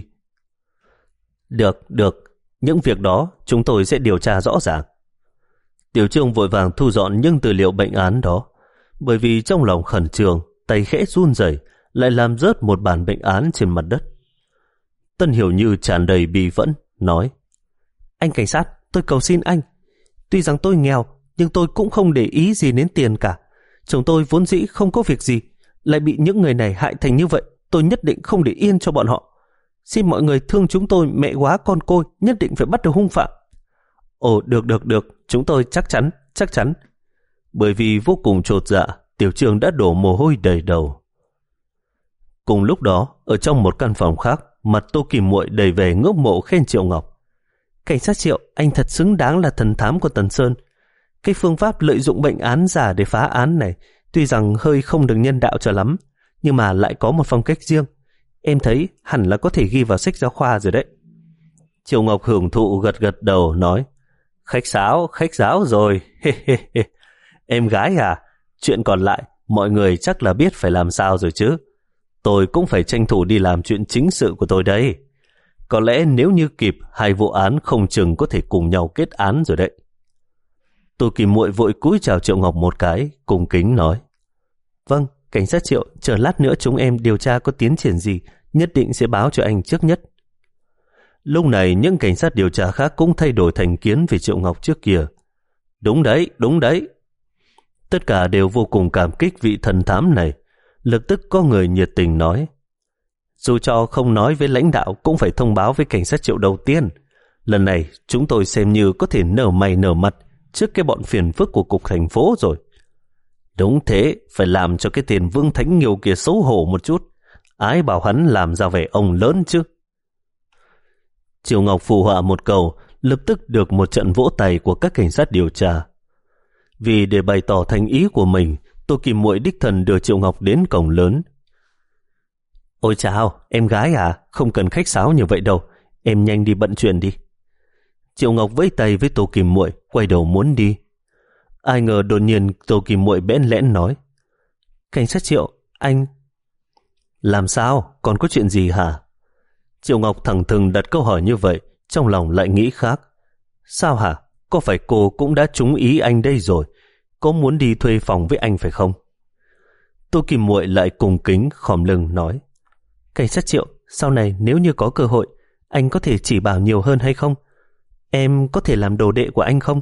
Được, được. Những việc đó chúng tôi sẽ điều tra rõ ràng. Tiểu Trường vội vàng thu dọn những tư liệu bệnh án đó, bởi vì trong lòng khẩn trương, tay khẽ run rẩy, lại làm rớt một bản bệnh án trên mặt đất. Tân Hiểu Như tràn đầy bi phẫn, nói, anh cảnh sát, tôi cầu xin anh. Tuy rằng tôi nghèo, nhưng tôi cũng không để ý gì đến tiền cả. Chồng tôi vốn dĩ không có việc gì, lại bị những người này hại thành như vậy. Tôi nhất định không để yên cho bọn họ. Xin mọi người thương chúng tôi mẹ quá con côi, nhất định phải bắt được hung phạm. Ồ, được được được, chúng tôi chắc chắn, chắc chắn. Bởi vì vô cùng chột dạ, Tiểu Trường đã đổ mồ hôi đầy đầu. Cùng lúc đó, ở trong một căn phòng khác, mặt Tô Kim Muội đầy vẻ ngưỡng mộ khen Triệu Ngọc. Cảnh sát Triệu, anh thật xứng đáng là thần thám của Tần Sơn. Cái phương pháp lợi dụng bệnh án giả để phá án này, tuy rằng hơi không được nhân đạo cho lắm, nhưng mà lại có một phong cách riêng. Em thấy hẳn là có thể ghi vào sách giáo khoa rồi đấy. Triệu Ngọc hưởng thụ gật gật đầu nói, khách sáo, khách sáo rồi. Em gái à, chuyện còn lại mọi người chắc là biết phải làm sao rồi chứ. Tôi cũng phải tranh thủ đi làm chuyện chính sự của tôi đây. Có lẽ nếu như kịp, hai vụ án không chừng có thể cùng nhau kết án rồi đấy. Tô Kim Muội vội cúi chào Triệu Ngọc một cái, cung kính nói, vâng, cảnh sát Triệu, chờ lát nữa chúng em điều tra có tiến triển gì, nhất định sẽ báo cho anh trước nhất. Lúc này những cảnh sát điều tra khác cũng thay đổi thành kiến về Triệu Ngọc trước kia. Đúng đấy, đúng đấy. Tất cả đều vô cùng cảm kích vị thần thám này. Lập tức có người nhiệt tình nói, dù cho không nói với lãnh đạo cũng phải thông báo với cảnh sát Triệu đầu tiên. Lần này chúng tôi xem như có thể nở mày nở mặt trước cái bọn phiền phức của cục thành phố rồi. Đúng thế, phải làm cho cái tiền Vương Thánh Nghiêu kia xấu hổ một chút. Ái bảo hắn làm ra vẻ ông lớn chứ. Triệu Ngọc phụ họa một câu, lập tức được một trận vỗ tay của các cảnh sát điều tra. Vì để bày tỏ thành ý của mình, Tô Kim Muội đích thân đưa Triệu Ngọc đến cổng lớn. Ôi chào, em gái à, không cần khách sáo như vậy đâu, em nhanh đi bận chuyện đi. Triệu Ngọc vẫy tay với Tô Kim Muội, quay đầu muốn đi. Ai ngờ đột nhiên Tô Kim Muội bẽn lẽn nói: Cảnh sát Triệu, anh... Làm sao? Còn có chuyện gì hả? Triệu Ngọc thẳng thừng đặt câu hỏi như vậy, trong lòng lại nghĩ khác. Sao hả? Có phải cô cũng đã trúng ý anh đây rồi? Có muốn đi thuê phòng với anh phải không? Tô Kim Muội lại cung kính khom lưng nói: Cảnh sát Triệu, sau này nếu như có cơ hội, anh có thể chỉ bảo nhiều hơn hay không? Em có thể làm đồ đệ của anh không?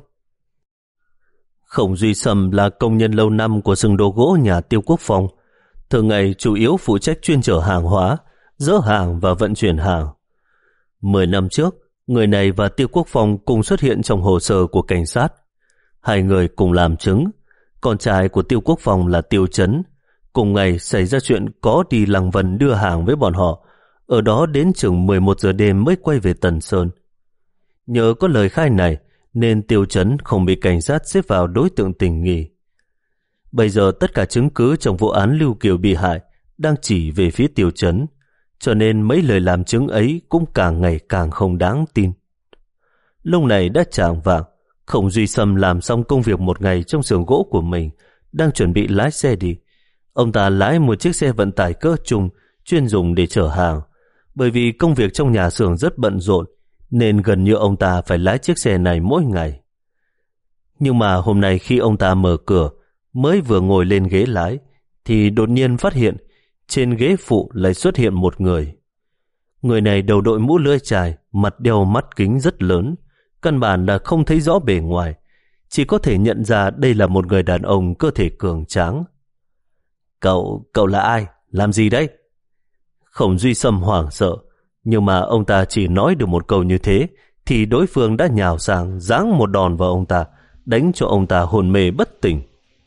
Khổng Duy Sâm là công nhân lâu năm của xưởng đồ gỗ nhà Tiêu Quốc Phong, thường ngày chủ yếu phụ trách chuyên chở hàng hóa, dỡ hàng và vận chuyển hàng. Mười năm trước, người này và Tiêu Quốc Phong cùng xuất hiện trong hồ sơ của cảnh sát. Hai người cùng làm chứng. Con trai của Tiêu Quốc Phong là Tiêu Chấn. Cùng ngày xảy ra chuyện có đi Lăng Vân đưa hàng với bọn họ, ở đó đến chừng mười một giờ đêm mới quay về Tần Sơn. Nhờ có lời khai này nên Tiêu Chấn không bị cảnh sát xếp vào đối tượng tình nghi. Bây giờ tất cả chứng cứ trong vụ án Lưu Kiều bị hại đang chỉ về phía Tiêu Chấn, cho nên mấy lời làm chứng ấy cũng càng ngày càng không đáng tin. Lúc này đã chạng vạng, Khổng Duy Sâm làm xong công việc một ngày trong xưởng gỗ của mình, đang chuẩn bị lái xe đi. Ông ta lái một chiếc xe vận tải cỡ trung chuyên dùng để chở hàng. Bởi vì công việc trong nhà xưởng rất bận rộn, nên gần như ông ta phải lái chiếc xe này mỗi ngày. Nhưng mà hôm nay khi ông ta mở cửa, mới vừa ngồi lên ghế lái, thì đột nhiên phát hiện trên ghế phụ lại xuất hiện một người. Người này đầu đội mũ lưỡi chài, mặt đeo mắt kính rất lớn, căn bản là không thấy rõ bề ngoài, chỉ có thể nhận ra đây là một người đàn ông cơ thể cường tráng. Cậu, cậu là ai? Làm gì đấy? Khổng Duy Sâm hoảng sợ, nhưng mà ông ta chỉ nói được một câu như thế, thì đối phương đã nhào sang giáng một đòn vào ông ta, đánh cho ông ta hôn mê bất tỉnh.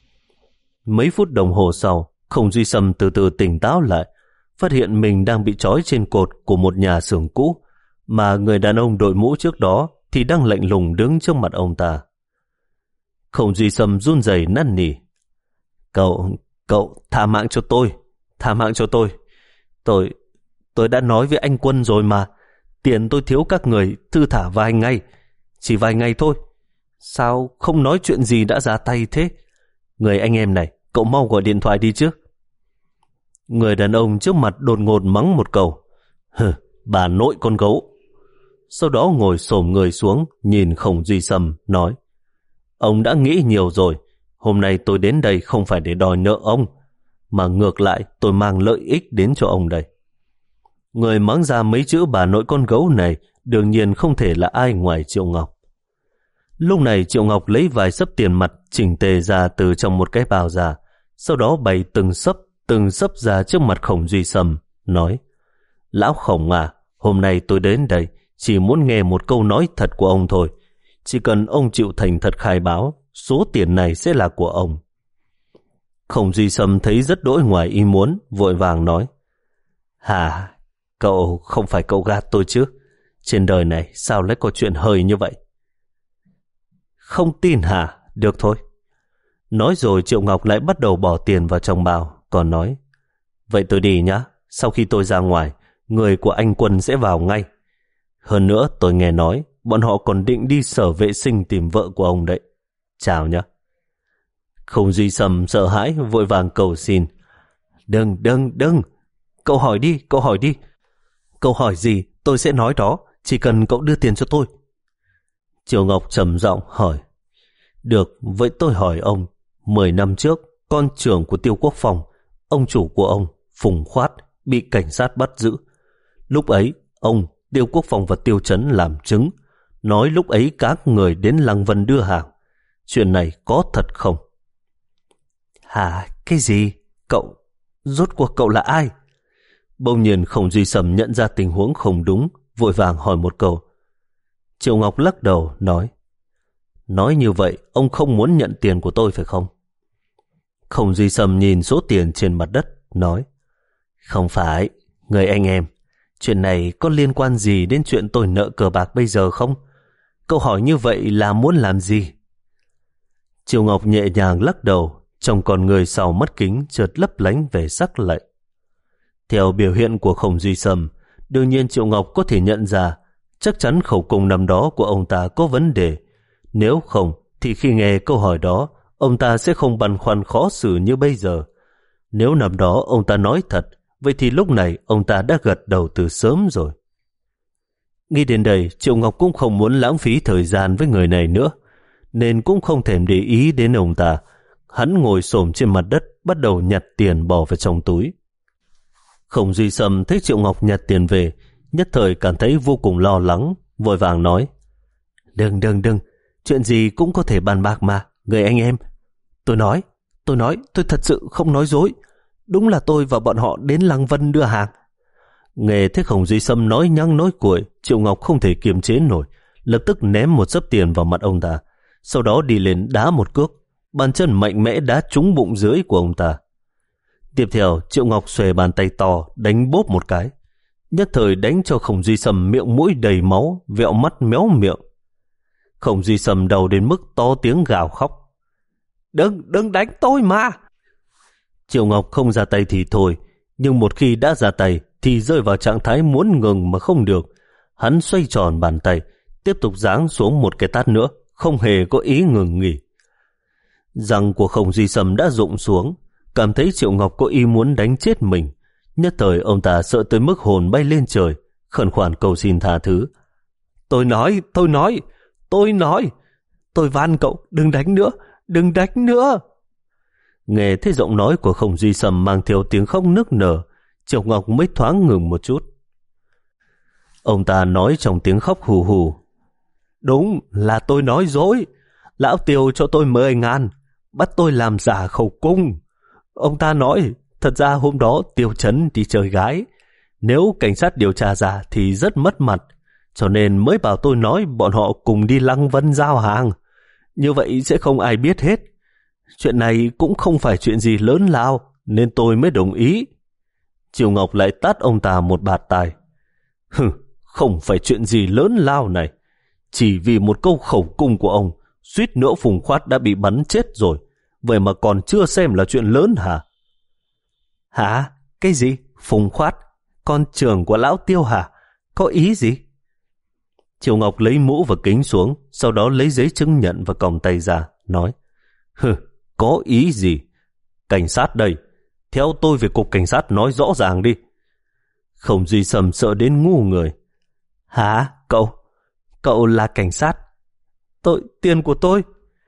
Mấy phút đồng hồ sau, Khổng Duy Sâm từ từ tỉnh táo lại, phát hiện mình đang bị trói trên cột của một nhà xưởng cũ, mà người đàn ông đội mũ trước đó thì đang lạnh lùng đứng trước mặt ông ta. Khổng Duy Sâm run rẩy năn nỉ: Cậu, cậu tha mạng cho tôi, tha mạng cho tôi. Tôi, tôi đã nói với anh Quân rồi mà, tiền tôi thiếu các người thư thả vài ngày, chỉ vài ngày thôi. Sao không nói chuyện gì đã ra tay thế? Người anh em này, cậu mau gọi điện thoại đi chứ. Người đàn ông trước mặt đột ngột mắng một câu: Hừ, bà nội con gấu. Sau đó ngồi xổm người xuống, nhìn Khổng Duy Sâm, nói: Ông đã nghĩ nhiều rồi, hôm nay tôi đến đây không phải để đòi nợ ông, mà ngược lại tôi mang lợi ích đến cho ông đây. Người mắng ra mấy chữ bà nội con gấu này đương nhiên không thể là ai ngoài Triệu Ngọc. Lúc này Triệu Ngọc lấy vài xấp tiền mặt chỉnh tề ra từ trong một cái bao ra, sau đó bày từng xấp từng xấp ra trước mặt Khổng Duy Sâm, nói: Lão Khổng à, hôm nay tôi đến đây chỉ muốn nghe một câu nói thật của ông thôi. Chỉ cần ông chịu thành thật khai báo, số tiền này sẽ là của ông. Khổng Duy Sâm thấy rất đỗi ngoài ý muốn, vội vàng nói: Hả, cậu không phải cậu gạt tôi chứ? Trên đời này sao lại có chuyện hời như vậy? Không tin hả? Được thôi. Nói rồi Triệu Ngọc lại bắt đầu bỏ tiền vào trong bao, còn nói: Vậy tôi đi nhá, sau khi tôi ra ngoài, người của anh Quân sẽ vào ngay. Hơn nữa tôi nghe nói bọn họ còn định đi sở vệ sinh tìm vợ của ông đấy. Chào nhá. Khổng Duy Sâm sợ hãi vội vàng cầu xin: Đừng, đừng, đừng. Cậu hỏi đi, cậu hỏi đi. Cậu hỏi gì tôi sẽ nói đó, chỉ cần cậu đưa tiền cho tôi. Triệu Ngọc trầm giọng hỏi: Được, vậy tôi hỏi ông, mười năm trước, con trưởng của Tiêu Quốc Phong, ông chủ của ông, Phùng Khoát, bị cảnh sát bắt giữ. Lúc ấy, ông, Tiêu Quốc Phong và Tiêu Chấn làm chứng, nói lúc ấy các người đến Lăng Vân đưa hàng. Chuyện này có thật không? Hả, cái gì? Cậu, rốt cuộc cậu là ai? Bỗng nhiên Khổng Duy Sâm nhận ra tình huống không đúng, vội vàng hỏi một câu. Triệu Ngọc lắc đầu nói: Nói như vậy ông không muốn nhận tiền của tôi phải không? Khổng Duy Sâm nhìn số tiền trên mặt đất, nói: Không phải, người anh em, chuyện này có liên quan gì đến chuyện tôi nợ cờ bạc bây giờ không? Cậu hỏi như vậy là muốn làm gì? Triệu Ngọc nhẹ nhàng lắc đầu, trong con người sau mắt kính chợt lấp lánh vẻ sắc lạnh. Theo biểu hiện của Khổng Duy Sâm, đương nhiên Triệu Ngọc có thể nhận ra chắc chắn khẩu cung năm đó của ông ta có vấn đề. Nếu không thì khi nghe câu hỏi đó, ông ta sẽ không băn khoăn khó xử như bây giờ. Nếu năm đó ông ta nói thật, vậy thì lúc này ông ta đã gật đầu từ sớm rồi. Nghĩ đến đây, Triệu Ngọc cũng không muốn lãng phí thời gian với người này nữa, nên cũng không thèm để ý đến ông ta. Hắn ngồi xổm trên mặt đất, bắt đầu nhặt tiền bỏ vào trong túi. Khổng Duy Sâm thấy Triệu Ngọc nhặt tiền về, nhất thời cảm thấy vô cùng lo lắng, vội vàng nói: Đừng đừng đừng, chuyện gì cũng có thể bàn bạc mà, người anh em. Tôi nói, tôi nói, tôi thật sự không nói dối. Đúng là tôi và bọn họ đến Lăng Vân đưa hàng. Nghe thấy Khổng Duy Sâm nói nhăng nói cuội, Triệu Ngọc không thể kiềm chế nổi, lập tức ném một xấp tiền vào mặt ông ta, sau đó đi lên đá một cước, bàn chân mạnh mẽ đá trúng bụng dưới của ông ta. Tiếp theo, Triệu Ngọc xòe bàn tay to đánh bốp một cái, nhất thời đánh cho Khổng Duy Sâm miệng mũi đầy máu, vẹo mắt méo miệng. Khổng Duy Sâm đau đến mức to tiếng gào khóc: Đừng, đừng đánh tôi mà! Triệu Ngọc không ra tay thì thôi, nhưng một khi đã ra tay thì rơi vào trạng thái muốn ngừng mà không được. Hắn xoay tròn bàn tay, tiếp tục giáng xuống một cái tát nữa, không hề có ý ngừng nghỉ. Răng của Khổng Duy Sâm đã rụng xuống, cảm thấy Triệu Ngọc có ý muốn đánh chết mình. Nhất thời ông ta sợ tới mức hồn bay lên trời, khẩn khoản cầu xin tha thứ. Tôi nói, tôi nói, tôi nói, tôi van cậu đừng đánh nữa, đừng đánh nữa. Nghe thấy giọng nói của Khổng Duy Sâm mang theo tiếng khóc nức nở, Triệu Ngọc mới thoáng ngừng một chút. Ông ta nói trong tiếng khóc hù hù: Đúng là tôi nói dối. Lão Tiêu cho tôi mười ngàn, bắt tôi làm giả khẩu cung. Ông ta nói thật ra hôm đó Tiêu Chấn đi chơi gái, nếu cảnh sát điều tra ra thì rất mất mặt, cho nên mới bảo tôi nói bọn họ cùng đi Lăng Vân giao hàng. Như vậy sẽ không ai biết hết. Chuyện này cũng không phải chuyện gì lớn lao, nên tôi mới đồng ý. Triệu Ngọc lại tát ông ta một bạt tai. Hừ, không phải chuyện gì lớn lao này. Chỉ vì một câu khẩu cung của ông, suýt nữa Phùng Khoát đã bị bắn chết rồi. Vậy mà còn chưa xem là chuyện lớn hả? Hả? Cái gì? Phùng Khoát? Con trưởng của lão Tiêu hả? Có ý gì? Triệu Ngọc lấy mũ và kính xuống, sau đó lấy giấy chứng nhận và còng tay ra, nói: Hừ, có ý gì? Cảnh sát đây, theo tôi về cục cảnh sát nói rõ ràng đi. Khổng Duy Sâm sợ đến ngu người. Hả? Cậu? Cậu là cảnh sát? Tôi, tiền của tôi.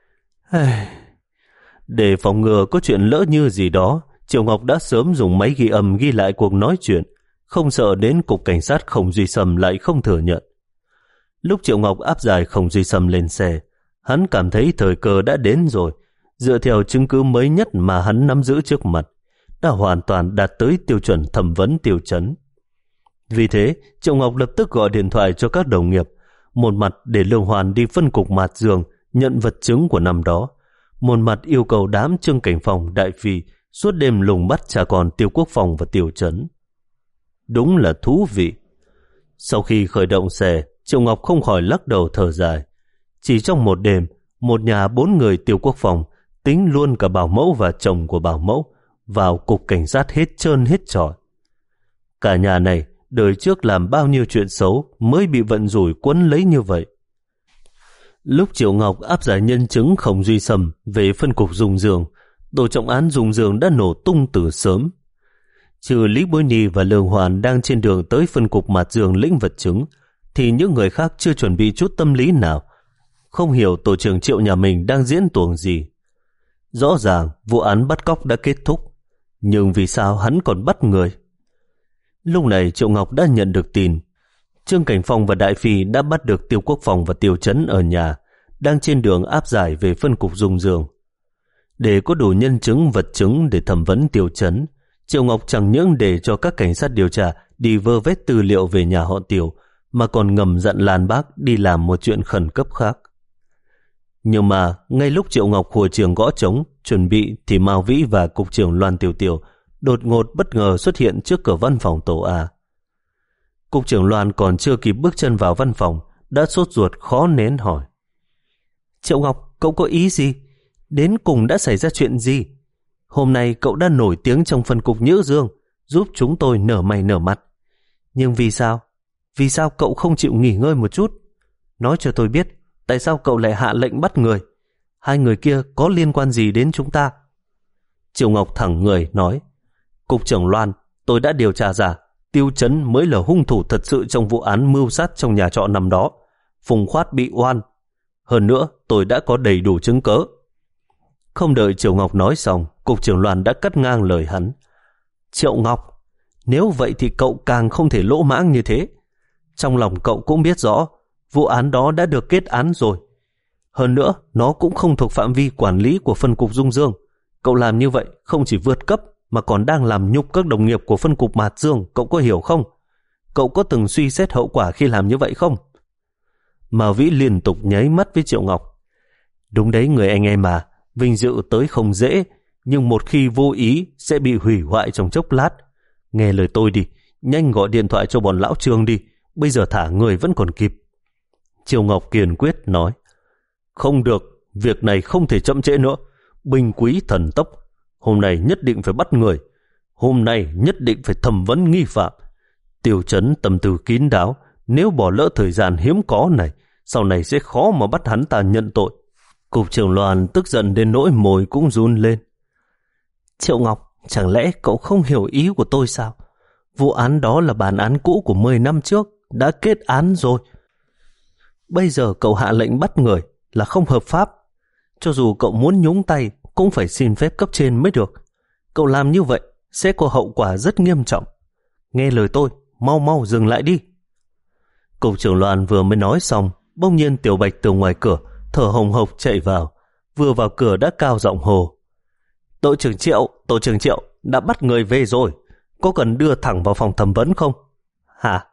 Để phòng ngừa có chuyện lỡ như gì đó, Triệu Ngọc đã sớm dùng máy ghi âm ghi lại cuộc nói chuyện, không sợ đến cục cảnh sát Khổng Duy Sâm lại không thừa nhận. Lúc Triệu Ngọc áp giải Khổng Duy Sâm lên xe, hắn cảm thấy thời cơ đã đến rồi. Dựa theo chứng cứ mới nhất mà hắn nắm giữ trước mặt, đã hoàn toàn đạt tới tiêu chuẩn thẩm vấn Tiêu Chấn. Vì thế, Triệu Ngọc lập tức gọi điện thoại cho các đồng nghiệp, một mặt để Lương Hoàn đi phân cục Mạt Dương nhận vật chứng của năm đó, một mặt yêu cầu đám Trương Cảnh Phong, Đại Phi suốt đêm lùng bắt cha con Tiêu Quốc Phong và Tiêu Chấn. Đúng là thú vị. Sau khi khởi động xe, Triệu Ngọc không khỏi lắc đầu thở dài. Chỉ trong một đêm, một nhà bốn người Tiêu Quốc Phong, tính luôn cả bảo mẫu và chồng của bảo mẫu, vào cục cảnh sát hết trơn hết trọi. Cả nhà này đời trước làm bao nhiêu chuyện xấu mới bị vận rủi quấn lấy như vậy. Lúc Triệu Ngọc áp giải nhân chứng Khổng Duy Sâm về phân cục Dung Dương, tổ trọng án Dung Dương đã nổ tung từ sớm. Trừ Lý Bối Nhi và Lương Hoàn đang trên đường tới phân cục Mạt Dương lĩnh vật chứng, thì những người khác chưa chuẩn bị chút tâm lý nào. Không hiểu tổ trưởng Triệu nhà mình đang diễn tuồng gì. Rõ ràng vụ án bắt cóc đã kết thúc, nhưng vì sao hắn còn bắt người? Lúc này Triệu Ngọc đã nhận được tin Trương Cảnh Phong và Đại Phi đã bắt được Tiêu Quốc Phong và Tiêu Chấn ở nhà, đang trên đường áp giải về phân cục Dung Dương. Để có đủ nhân chứng vật chứng để thẩm vấn Tiêu Chấn, Triệu Ngọc chẳng những để cho các cảnh sát điều tra đi vơ vét tư liệu về nhà họ Tiêu, mà còn ngầm dặn Lan Bác đi làm một chuyện khẩn cấp khác. Nhưng mà ngay lúc Triệu Ngọc hồi trường gõ trống chuẩn bị, thì Mao Vĩ và cục trưởng Loan Tiểu Tiểu đột ngột bất ngờ xuất hiện trước cửa văn phòng tổ A. Cục trưởng Loan còn chưa kịp bước chân vào văn phòng đã sốt ruột khó nén hỏi: Triệu Ngọc, cậu có ý gì? Đến cùng đã xảy ra chuyện gì? Hôm nay cậu đã nổi tiếng trong phân cục Nhữ Dương, giúp chúng tôi nở mày nở mặt. Nhưng vì sao? Vì sao cậu không chịu nghỉ ngơi một chút? Nói cho tôi biết, tại sao cậu lại hạ lệnh bắt người? Hai người kia có liên quan gì đến chúng ta? Triệu Ngọc thẳng người nói, Cục trưởng Loan, tôi đã điều tra ra, Tiêu Chấn mới là hung thủ thật sự trong vụ án mưu sát trong nhà trọ năm đó. Phùng Khoát bị oan. Hơn nữa, tôi đã có đầy đủ chứng cớ. Không đợi Triệu Ngọc nói xong, Cục trưởng Loan đã cắt ngang lời hắn. Triệu Ngọc, nếu vậy thì cậu càng không thể lỗ mãng như thế. Trong lòng cậu cũng biết rõ, vụ án đó đã được kết án rồi. Hơn nữa, nó cũng không thuộc phạm vi quản lý của phân cục Dung Dương. Cậu làm như vậy không chỉ vượt cấp mà còn đang làm nhục các đồng nghiệp của phân cục Mạt Dương, cậu có hiểu không? Cậu có từng suy xét hậu quả khi làm như vậy không? Mao Vĩ liên tục nháy mắt với Triệu Ngọc. Đúng đấy người anh em mà, vinh dự tới không dễ, nhưng một khi vô ý sẽ bị hủy hoại trong chốc lát. Nghe lời tôi đi, nhanh gọi điện thoại cho bọn lão Trương đi, bây giờ thả người vẫn còn kịp. Triệu Ngọc kiên quyết nói, không được, việc này không thể chậm trễ nữa. Binh quý thần tốc, hôm nay nhất định phải bắt người, hôm nay nhất định phải thẩm vấn nghi phạm. Tiêu Chấn tâm tư kín đáo, nếu bỏ lỡ thời gian hiếm có này, sau này sẽ khó mà bắt hắn ta nhận tội. Cục trưởng Loan tức giận đến nỗi môi cũng run lên. Triệu Ngọc, chẳng lẽ cậu không hiểu ý của tôi sao? Vụ án đó là bản án cũ của mười năm trước, đã kết án rồi. Bây giờ cậu hạ lệnh bắt người là không hợp pháp. Cho dù cậu muốn nhúng tay cũng phải xin phép cấp trên mới được. Cậu làm như vậy sẽ có hậu quả rất nghiêm trọng. Nghe lời tôi, mau mau dừng lại đi. Cục trưởng Loan vừa mới nói xong, bỗng nhiên Tiểu Bạch từ ngoài cửa thở hồng hộc chạy vào. Vừa vào cửa đã cao giọng hồ, Tổ trưởng Triệu, Tổ trưởng Triệu đã bắt người về rồi, có cần đưa thẳng vào phòng thẩm vấn không? Hả?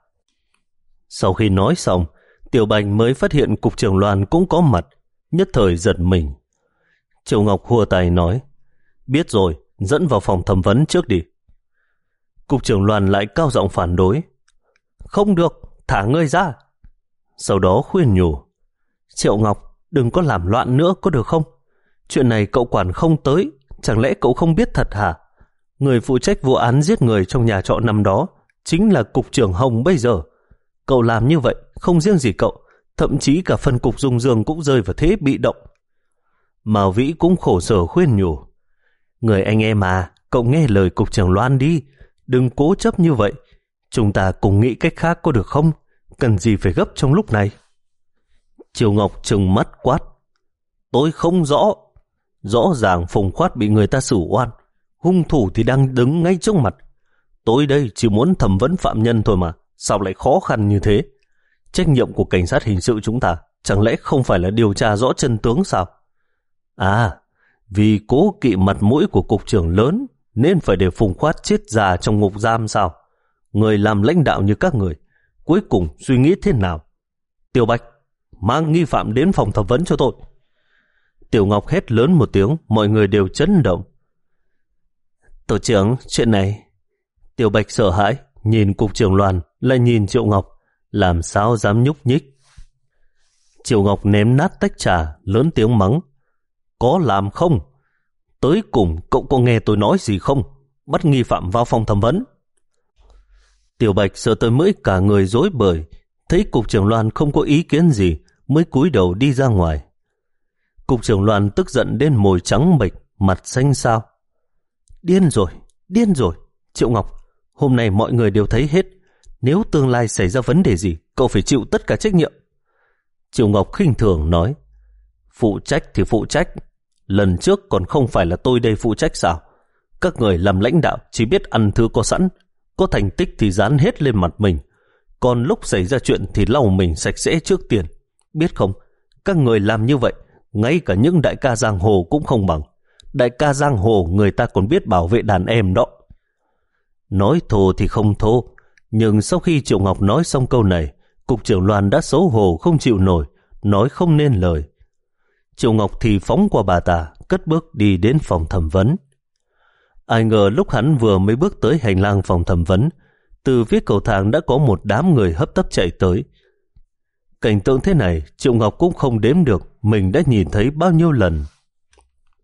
Sau khi nói xong, Tiểu Bạch mới phát hiện cục trưởng Loan cũng có mặt, nhất thời giật mình. Triệu Ngọc hùa tay nói, biết rồi, dẫn vào phòng thẩm vấn trước đi. Cục trưởng Loan lại cao giọng phản đối, không được, thả ngươi ra. Sau đó khuyên nhủ, Triệu Ngọc, đừng có làm loạn nữa có được không? Chuyện này cậu quản không tới, chẳng lẽ cậu không biết thật hả? Người phụ trách vụ án giết người trong nhà trọ năm đó chính là cục trưởng Hồng bây giờ. Cậu làm như vậy không riêng gì cậu, thậm chí cả phân cục Dung Dương cũng rơi vào thế bị động. Mao Vĩ cũng khổ sở khuyên nhủ, người anh em à, cậu nghe lời cục trưởng Loan đi, đừng cố chấp như vậy. Chúng ta cùng nghĩ cách khác có được không? Cần gì phải gấp trong lúc này? Triệu Ngọc trừng mắt quát, tôi không rõ. Rõ ràng Phùng Khoát bị người ta xử oan, hung thủ thì đang đứng ngay trước mặt. Tôi đây chỉ muốn thẩm vấn phạm nhân thôi mà, sao lại khó khăn như thế? Trách nhiệm của cảnh sát hình sự chúng ta chẳng lẽ không phải là điều tra rõ chân tướng sao? À, vì cố kỵ mặt mũi của cục trưởng lớn nên phải để Phùng Khoát chết già trong ngục giam sao? Người làm lãnh đạo như các người cuối cùng suy nghĩ thế nào? Tiểu Bạch, mang nghi phạm đến phòng thẩm vấn cho tôi. Tiểu Ngọc hét lớn một tiếng, mọi người đều chấn động. Tổ trưởng, chuyện này... Tiểu Bạch sợ hãi, nhìn cục trưởng Loan, lại nhìn Triệu Ngọc, làm sao dám nhúc nhích. Triệu Ngọc ném nát tách trà, lớn tiếng mắng, có làm không? Tới cùng cậu có nghe tôi nói gì không? Bắt nghi phạm vào phòng thẩm vấn. Tiểu Bạch sợ tới mới cả người rối bời, thấy cục trưởng Loan không có ý kiến gì, mới cúi đầu đi ra ngoài. Cục trưởng Loan tức giận đến môi trắng bệch, mặt xanh xao. Điên rồi, điên rồi. Triệu Ngọc, hôm nay mọi người đều thấy hết. Nếu tương lai xảy ra vấn đề gì, cậu phải chịu tất cả trách nhiệm. Triệu Ngọc khinh thường nói, phụ trách thì phụ trách. Lần trước còn không phải là tôi đây phụ trách sao? Các người làm lãnh đạo chỉ biết ăn thứ có sẵn, có thành tích thì dán hết lên mặt mình, còn lúc xảy ra chuyện thì lau mình sạch sẽ trước tiên. Biết không, các người làm như vậy, ngay cả những đại ca giang hồ cũng không bằng. Đại ca giang hồ người ta còn biết bảo vệ đàn em đó. Nói thô thì không thô, nhưng sau khi Triệu Ngọc nói xong câu này, cục trưởng Loan đã xấu hổ không chịu nổi, nói không nên lời. Triệu Ngọc thì phóng qua bà ta, cất bước đi đến phòng thẩm vấn. Ai ngờ lúc hắn vừa mới bước tới hành lang phòng thẩm vấn, từ phía cầu thang đã có một đám người hấp tấp chạy tới. Cảnh tượng thế này, Triệu Ngọc cũng không đếm được mình đã nhìn thấy bao nhiêu lần.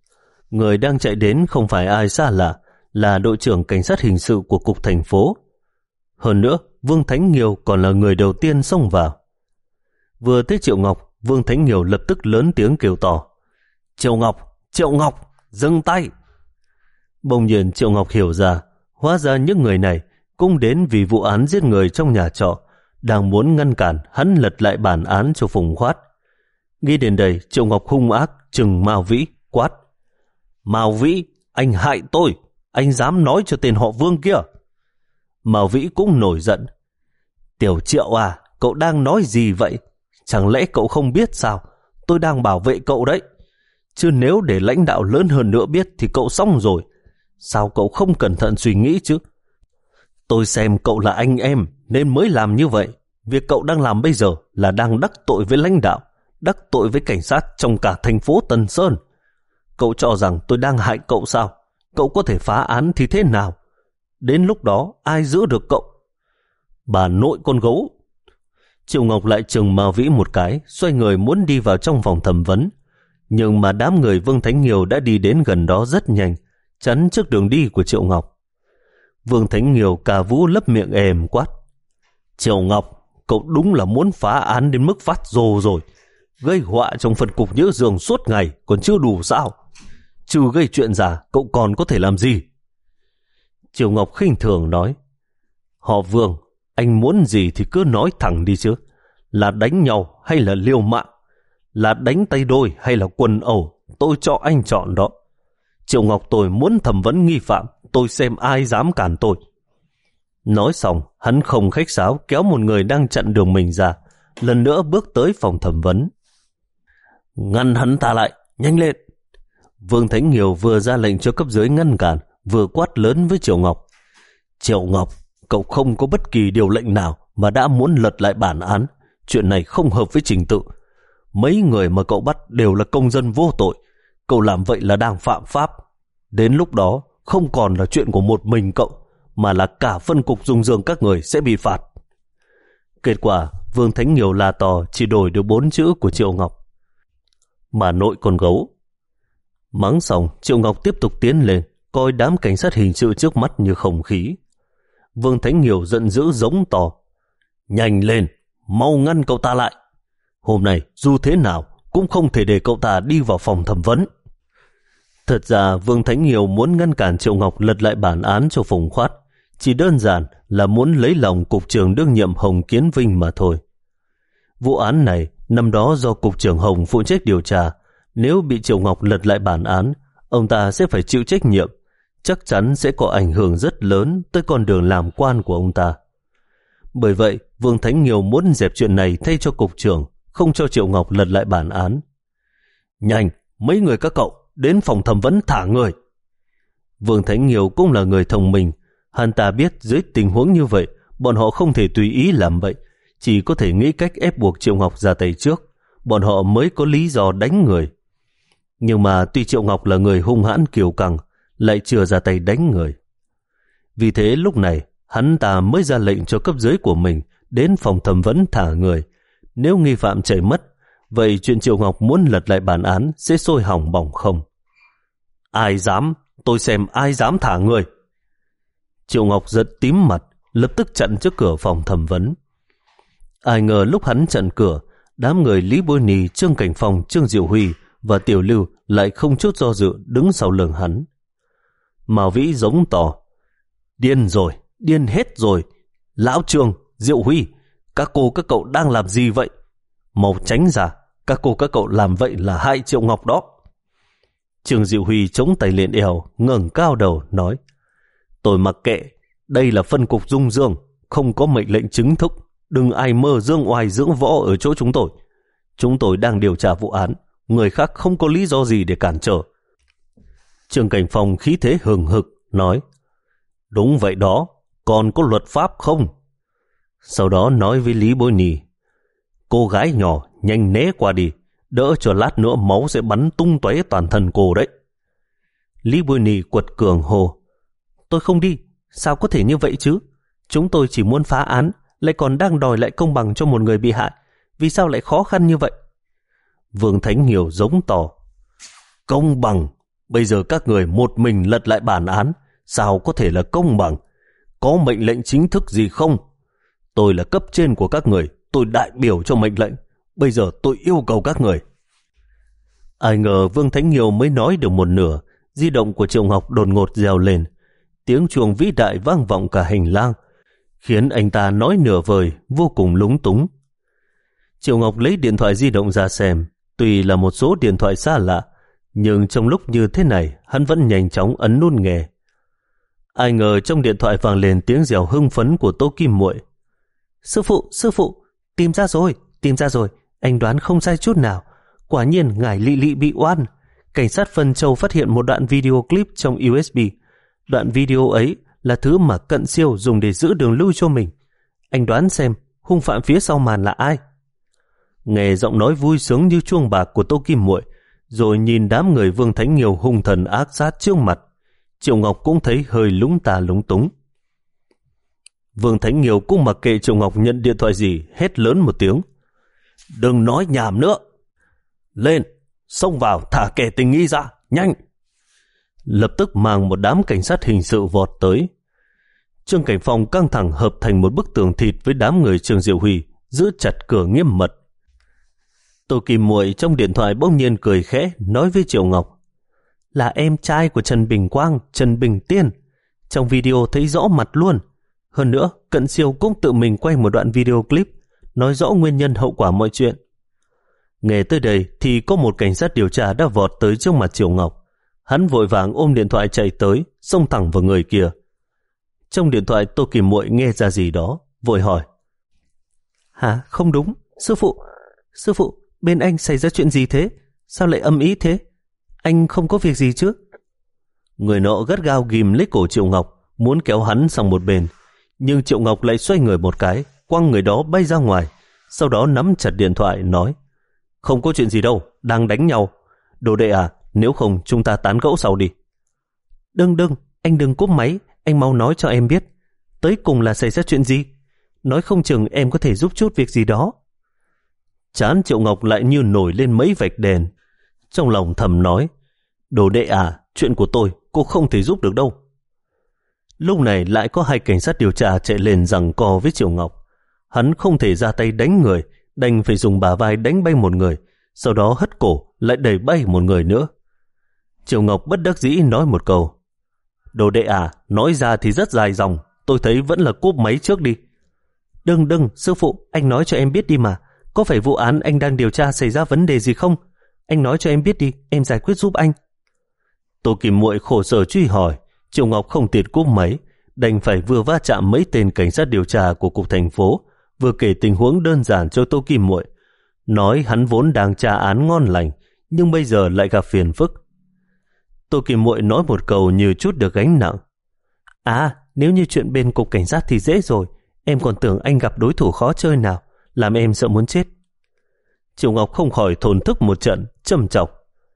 Người đang chạy đến không phải ai xa lạ, là đội trưởng cảnh sát hình sự của cục thành phố. Hơn nữa, Vương Thánh Nghiêu còn là người đầu tiên xông vào. Vừa thấy Triệu Ngọc, Vương Thánh Nghiêu lập tức lớn tiếng kêu to: Triệu Ngọc, Triệu Ngọc, dừng tay! Bỗng nhiên Triệu Ngọc hiểu ra, hóa ra những người này cũng đến vì vụ án giết người trong nhà trọ, đang muốn ngăn cản hắn lật lại bản án cho Phùng Khoát. Nghĩ đến đây, Triệu Ngọc hung ác trừng Mao Vĩ, quát: Mao Vĩ, anh hại tôi, anh dám nói cho tên họ Vương kia? Mao Vĩ cũng nổi giận: Tiểu Triệu à, cậu đang nói gì vậy? Chẳng lẽ cậu không biết sao? Tôi đang bảo vệ cậu đấy. Chứ nếu để lãnh đạo lớn hơn nữa biết thì cậu xong rồi. Sao cậu không cẩn thận suy nghĩ chứ? Tôi xem cậu là anh em nên mới làm như vậy. Việc cậu đang làm bây giờ là đang đắc tội với lãnh đạo, đắc tội với cảnh sát trong cả thành phố Tân Sơn. Cậu cho rằng tôi đang hại cậu sao? Cậu có thể phá án thì thế nào? Đến lúc đó ai giữ được cậu? Bà nội con gấu! Triệu Ngọc lại trừng Mao Vĩ một cái, xoay người muốn đi vào trong phòng thẩm vấn. Nhưng mà đám người Vương Thánh Nghiêu đã đi đến gần đó rất nhanh, chắn trước đường đi của Triệu Ngọc. Vương Thánh Nghiêu cà vũ lấp miệng ềm quát: Triệu Ngọc, cậu đúng là muốn phá án đến mức phát rồ rồi. Gây họa trong phân cục Nhữ Dương suốt ngày còn chưa đủ sao? Trừ gây chuyện giả, cậu còn có thể làm gì? Triệu Ngọc khinh thường nói: Họ Vương, anh muốn gì thì cứ nói thẳng đi chứ. Là đánh nhau hay là liều mạng? Là đánh tay đôi hay là quần ẩu? Tôi cho anh chọn đó. Triệu Ngọc tôi muốn thẩm vấn nghi phạm, tôi xem ai dám cản tôi. Nói xong, hắn không khách sáo kéo một người đang chặn đường mình ra, lần nữa bước tới phòng thẩm vấn. Ngăn hắn ta lại, nhanh lên! Vương Thánh Nghiêu vừa ra lệnh cho cấp dưới ngăn cản, vừa quát lớn với Triệu Ngọc: Triệu Ngọc, cậu không có bất kỳ điều lệnh nào mà đã muốn lật lại bản án. Chuyện này không hợp với trình tự. Mấy người mà cậu bắt đều là công dân vô tội. Cậu làm vậy là đang phạm pháp. Đến lúc đó không còn là chuyện của một mình cậu, mà là cả phân cục Dung Dương các người sẽ bị phạt. Kết quả Vương Thánh Nghiêu la to chỉ đổi được bốn chữ của Triệu Ngọc: Mà nội con gấu. Mắng xong, Triệu Ngọc tiếp tục tiến lên, coi đám cảnh sát hình sự trước mắt như không khí. Vương Thánh Nghiêu giận dữ giống to: Nhanh lên, mau ngăn cậu ta lại. Hôm nay dù thế nào cũng không thể để cậu ta đi vào phòng thẩm vấn. Thật ra Vương Thánh Nghiêu muốn ngăn cản Triệu Ngọc lật lại bản án cho Phùng Khoát, chỉ đơn giản là muốn lấy lòng cục trưởng đương nhiệm Hồng Kiến Vinh mà thôi. Vụ án này năm đó do cục trưởng Hồng phụ trách điều tra, nếu bị Triệu Ngọc lật lại bản án, ông ta sẽ phải chịu trách nhiệm, chắc chắn sẽ có ảnh hưởng rất lớn tới con đường làm quan của ông ta. Bởi vậy, Vương Thánh Nghiêu muốn dẹp chuyện này thay cho cục trưởng, không cho Triệu Ngọc lật lại bản án. Nhanh, mấy người các cậu, đến phòng thẩm vấn thả người. Vương Thánh Nghiêu cũng là người thông minh, hắn ta biết dưới tình huống như vậy, bọn họ không thể tùy ý làm vậy, chỉ có thể nghĩ cách ép buộc Triệu Ngọc ra tay trước, bọn họ mới có lý do đánh người. Nhưng mà tuy Triệu Ngọc là người hung hãn kiêu căng, lại chưa ra tay đánh người. Vì thế lúc này, hắn ta mới ra lệnh cho cấp dưới của mình đến phòng thẩm vấn thả người. Nếu nghi phạm chạy mất, vậy chuyện Triệu Ngọc muốn lật lại bản án sẽ sôi hỏng bỏng không? Ai dám? Tôi xem ai dám thả người. Triệu Ngọc giận tím mặt, lập tức chặn trước cửa phòng thẩm vấn. Ai ngờ lúc hắn chặn cửa, đám người Lý Bôi Nì, Trương Cảnh Phong, Trương Diệu Huy và Tiểu Lưu lại không chút do dự đứng sau lưng hắn. Mao Vĩ giống to: Điên rồi, điên hết rồi. Lão Trương, Diệu Huy, các cô các cậu đang làm gì vậy? Mau tránh ra, các cô các cậu làm vậy là hại Triệu Ngọc đó. Trương Diệu Huy chống tay lên eo, ngẩng cao đầu nói: Tôi mặc kệ, đây là phân cục Dung Dương, không có mệnh lệnh chính thức, đừng ai mơ dương oai dưỡng võ ở chỗ chúng tôi. Chúng tôi đang điều tra vụ án, người khác không có lý do gì để cản trở. Trương Cảnh Phong khí thế hừng hực nói: Đúng vậy đó, còn có luật pháp không? Sau đó nói với Lý Bôi Nì: Cô gái nhỏ nhanh né qua đi, đỡ cho lát nữa máu sẽ bắn tung tóe toàn thân cô đấy. Lý Bôi Nì quật cường hô: Tôi không đi, sao có thể như vậy chứ? Chúng tôi chỉ muốn phá án, lại còn đang đòi lại công bằng cho một người bị hại, vì sao lại khó khăn như vậy? Vương Thánh Nghiêu giống to: Công bằng? Bây giờ các người một mình lật lại bản án, sao có thể là công bằng? Có mệnh lệnh chính thức gì không? Tôi là cấp trên của các người, tôi đại biểu cho mệnh lệnh. Bây giờ tôi yêu cầu các người. Ai ngờ Vương Thánh Nhiều mới nói được một nửa, di động của Triệu Ngọc đột ngột reo lên. Tiếng chuông vĩ đại vang vọng cả hành lang, khiến anh ta nói nửa vời, vô cùng lúng túng. Triệu Ngọc lấy điện thoại di động ra xem, tuy là một số điện thoại xa lạ, nhưng trong lúc như thế này, hắn vẫn nhanh chóng ấn nút nghe. Ai ngờ trong điện thoại vang lên tiếng reo hưng phấn của Tô Kim Muội. Sư phụ, sư phụ, tìm ra rồi, tìm ra rồi, anh đoán không sai chút nào. Quả nhiên ngài Lị Lị bị oan. Cảnh sát Vân Châu phát hiện một đoạn video clip trong u ét bê. Đoạn video ấy là thứ mà Cận Siêu dùng để giữ đường lui cho mình. Anh đoán xem hung phạm phía sau màn là ai? Nghe giọng nói vui sướng như chuông bạc của Tô Kim Muội, rồi nhìn đám người Vương Thánh Nhiều hung thần ác sát trước mặt, Triệu Ngọc cũng thấy hơi lúng tà lúng túng. Vương Thánh Nhiều cũng mặc kệ Triệu Ngọc nhận điện thoại gì, hét lớn một tiếng. Đừng nói nhảm nữa. Lên, xông vào thả kẻ tình nghi ra, nhanh. Lập tức mang một đám cảnh sát hình sự vọt tới. Trương Cảnh Phong căng thẳng hợp thành một bức tường thịt với đám người Trương Diệu Huy, giữ chặt cửa nghiêm mật. Tô Kim Muội trong điện thoại bỗng nhiên cười khẽ, nói với Triệu Ngọc. Là em trai của Trần Bình Quang, Trần Bình Tiên. Trong video thấy rõ mặt luôn. Hơn nữa, Cận Siêu cũng tự mình quay một đoạn video clip, nói rõ nguyên nhân hậu quả mọi chuyện. Nghe tới đây thì có một cảnh sát điều tra đã vọt tới trước mặt Triệu Ngọc. Hắn vội vàng ôm điện thoại chạy tới, xông thẳng vào người kia. Trong điện thoại Tô Kim Muội nghe ra gì đó, vội hỏi. Hả, không đúng, sư phụ, sư phụ, bên anh xảy ra chuyện gì thế? Sao lại âm ý thế? Anh không có việc gì chứ? Người nọ gắt gao ghim lấy cổ Triệu Ngọc, muốn kéo hắn sang một bên. Nhưng Triệu Ngọc lại xoay người một cái, quăng người đó bay ra ngoài, sau đó nắm chặt điện thoại nói. Không có chuyện gì đâu, đang đánh nhau. Đồ đệ à, nếu không chúng ta tán gẫu sau đi. Đừng đừng, anh đừng cúp máy, anh mau nói cho em biết. Tới cùng là xảy ra chuyện gì? Nói không chừng em có thể giúp chút việc gì đó. Trán Triệu Ngọc lại như nổi lên mấy vạch đèn. Trong lòng thầm nói, đồ đệ à, chuyện của tôi cô không thể giúp được đâu. Lúc này lại có hai cảnh sát điều tra chạy lên giằng co với Triệu Ngọc. Hắn không thể ra tay đánh người, đành phải dùng bả vai đánh bay một người, sau đó hất cổ lại đẩy bay một người nữa. Triệu Ngọc bất đắc dĩ nói một câu. Đồ đệ à, nói ra thì rất dài dòng, tôi thấy vẫn là cúp máy trước đi. Đừng đừng, sư phụ, anh nói cho em biết đi mà. Có phải vụ án anh đang điều tra xảy ra vấn đề gì không? Anh nói cho em biết đi, em giải quyết giúp anh. Tô Kim Muội khổ sở truy hỏi. Triệu Ngọc không tiện cúp máy, đành phải vừa va chạm mấy tên cảnh sát điều tra của cục thành phố, vừa kể tình huống đơn giản cho Tô Kim Muội, nói hắn vốn đang tra án ngon lành, nhưng bây giờ lại gặp phiền phức. Tô Kim Muội nói một câu như chút được gánh nặng. À, nếu như chuyện bên cục cảnh sát thì dễ rồi, em còn tưởng anh gặp đối thủ khó chơi nào, làm em sợ muốn chết. Triệu Ngọc không khỏi thổn thức một trận, trầm trọng.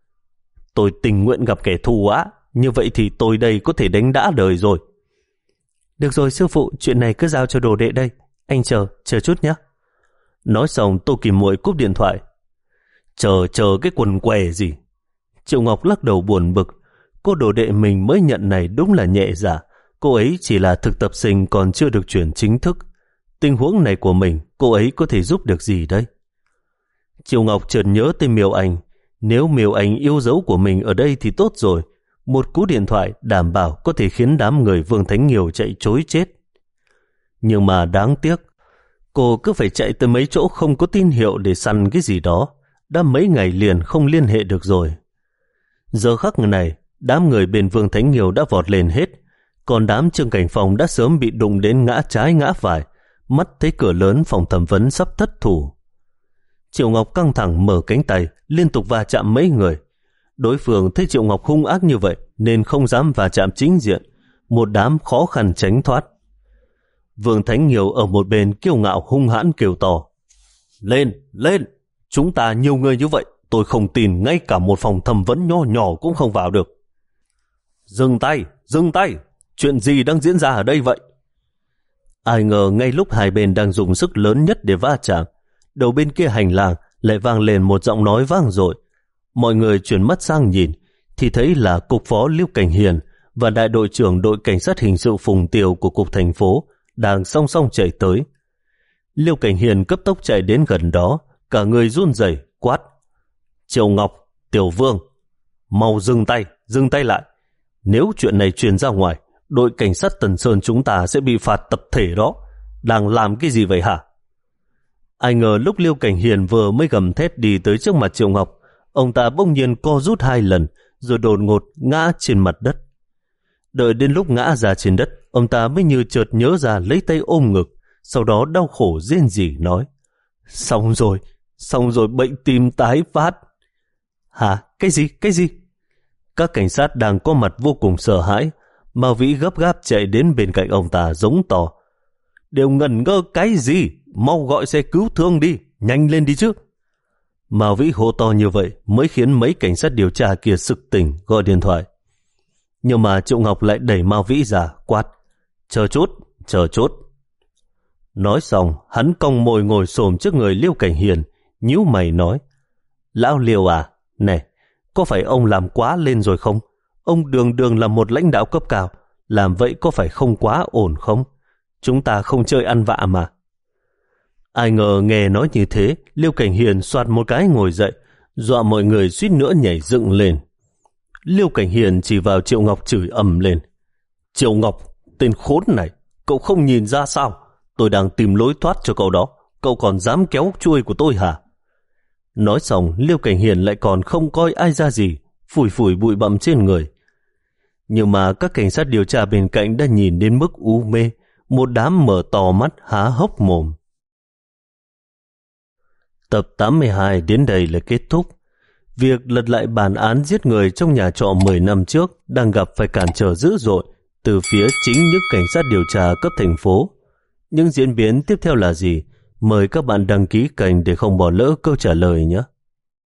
Tôi tình nguyện gặp kẻ thù á, như vậy thì tôi đây có thể đánh đã đời rồi. Được rồi sư phụ, chuyện này cứ giao cho đồ đệ đây. Anh chờ, chờ chút nhé. Nói xong Tô Kim Muội cúp điện thoại. Chờ, chờ cái quần què gì? Triệu Ngọc lắc đầu buồn bực. Cô đồ đệ mình mới nhận này đúng là nhẹ dạ. Cô ấy chỉ là thực tập sinh còn chưa được chuyển chính thức. Tình huống này của mình, cô ấy có thể giúp được gì đây? Triệu Ngọc chợt nhớ tới Miêu Anh. Nếu Miêu Anh yêu dấu của mình ở đây thì tốt rồi. Một cú điện thoại đảm bảo có thể khiến đám người Vương Thánh Nhiều chạy trối chết. Nhưng mà đáng tiếc, cô cứ phải chạy tới mấy chỗ không có tín hiệu để săn cái gì đó. Đã mấy ngày liền không liên hệ được rồi. Giờ khắc này, đám người bên Vương Thánh Nhiều đã vọt lên hết. Còn đám Trương Cảnh Phong đã sớm bị đụng đến ngã trái ngã phải. Mắt thấy cửa lớn phòng thẩm vấn sắp thất thủ. Triệu Ngọc căng thẳng mở cánh tay, liên tục va chạm mấy người. Đối phương thấy Triệu Ngọc hung ác như vậy nên không dám va chạm chính diện, một đám khó khăn tránh thoát. Vương Thánh Nhiều ở một bên kiêu ngạo hung hãn kêu to. Lên, lên, chúng ta nhiều người như vậy, tôi không tin ngay cả một phòng thẩm vấn nhỏ nhỏ cũng không vào được. Dừng tay, dừng tay, chuyện gì đang diễn ra ở đây vậy? Ai ngờ ngay lúc hai bên đang dùng sức lớn nhất để va chạm, đầu bên kia hành lang lại vang lên một giọng nói vang dội. Mọi người chuyển mắt sang nhìn, thì thấy là cục phó Liêu Cảnh Hiền và đại đội trưởng đội cảnh sát hình sự Phùng Tiều của cục thành phố đang song song chạy tới. Liêu Cảnh Hiền cấp tốc chạy đến gần đó, cả người run rẩy quát: Triệu Ngọc, Tiểu Vương, mau dừng tay, dừng tay lại. Nếu chuyện này truyền ra ngoài, đội cảnh sát Tần Sơn chúng ta sẽ bị phạt tập thể đó. Đang làm cái gì vậy hả? Ai ngờ lúc Liêu Cảnh Hiền vừa mới gầm thét đi tới trước mặt Triệu Ngọc, ông ta bỗng nhiên co rút hai lần, rồi đột ngột ngã trên mặt đất. Đợi đến lúc ngã ra trên đất, ông ta mới như chợt nhớ ra lấy tay ôm ngực, sau đó đau khổ rên rỉ nói: Xong rồi, xong rồi, bệnh tim tái phát. Hả? Cái gì? Cái gì? Các cảnh sát đang có mặt vô cùng sợ hãi. Mao Vĩ gấp gáp chạy đến bên cạnh ông ta giống to: Đều ngẩn ngơ cái gì? Mau gọi xe cứu thương đi, nhanh lên đi chứ. Mao Vĩ hô to như vậy mới khiến mấy cảnh sát điều tra kia sực tỉnh gọi điện thoại. Nhưng mà Triệu Ngọc lại đẩy Mao Vĩ ra quát: Chờ chút, chờ chút. Nói xong, hắn cong môi ngồi xổm trước người Liêu Cảnh Hiền, nhíu mày nói: Lão Liêu à, này, có phải ông làm quá lên rồi không? Ông đường đường là một lãnh đạo cấp cao, làm vậy có phải không quá ổn không? Chúng ta không chơi ăn vạ mà. Ai ngờ nghe nói như thế, Liêu Cảnh Hiền soạt một cái ngồi dậy, dọa mọi người suýt nữa nhảy dựng lên. Liêu Cảnh Hiền chỉ vào Triệu Ngọc chửi ầm lên: Triệu Ngọc, tên khốn này, cậu không nhìn ra sao? Tôi đang tìm lối thoát cho cậu đó, cậu còn dám kéo chuôi của tôi hả? Nói xong, Liêu Cảnh Hiền lại còn không coi ai ra gì, phủi phủi bụi bặm trên người. Nhưng mà các cảnh sát điều tra bên cạnh đã nhìn đến mức u mê, một đám mở to mắt há hốc mồm. Tập tám mươi hai đến đây là kết thúc. Việc lật lại bản án giết người trong nhà trọ mười năm trước đang gặp phải cản trở dữ dội từ phía chính những cảnh sát điều tra cấp thành phố. Những diễn biến tiếp theo là gì? Mời các bạn đăng ký kênh để không bỏ lỡ câu trả lời nhé.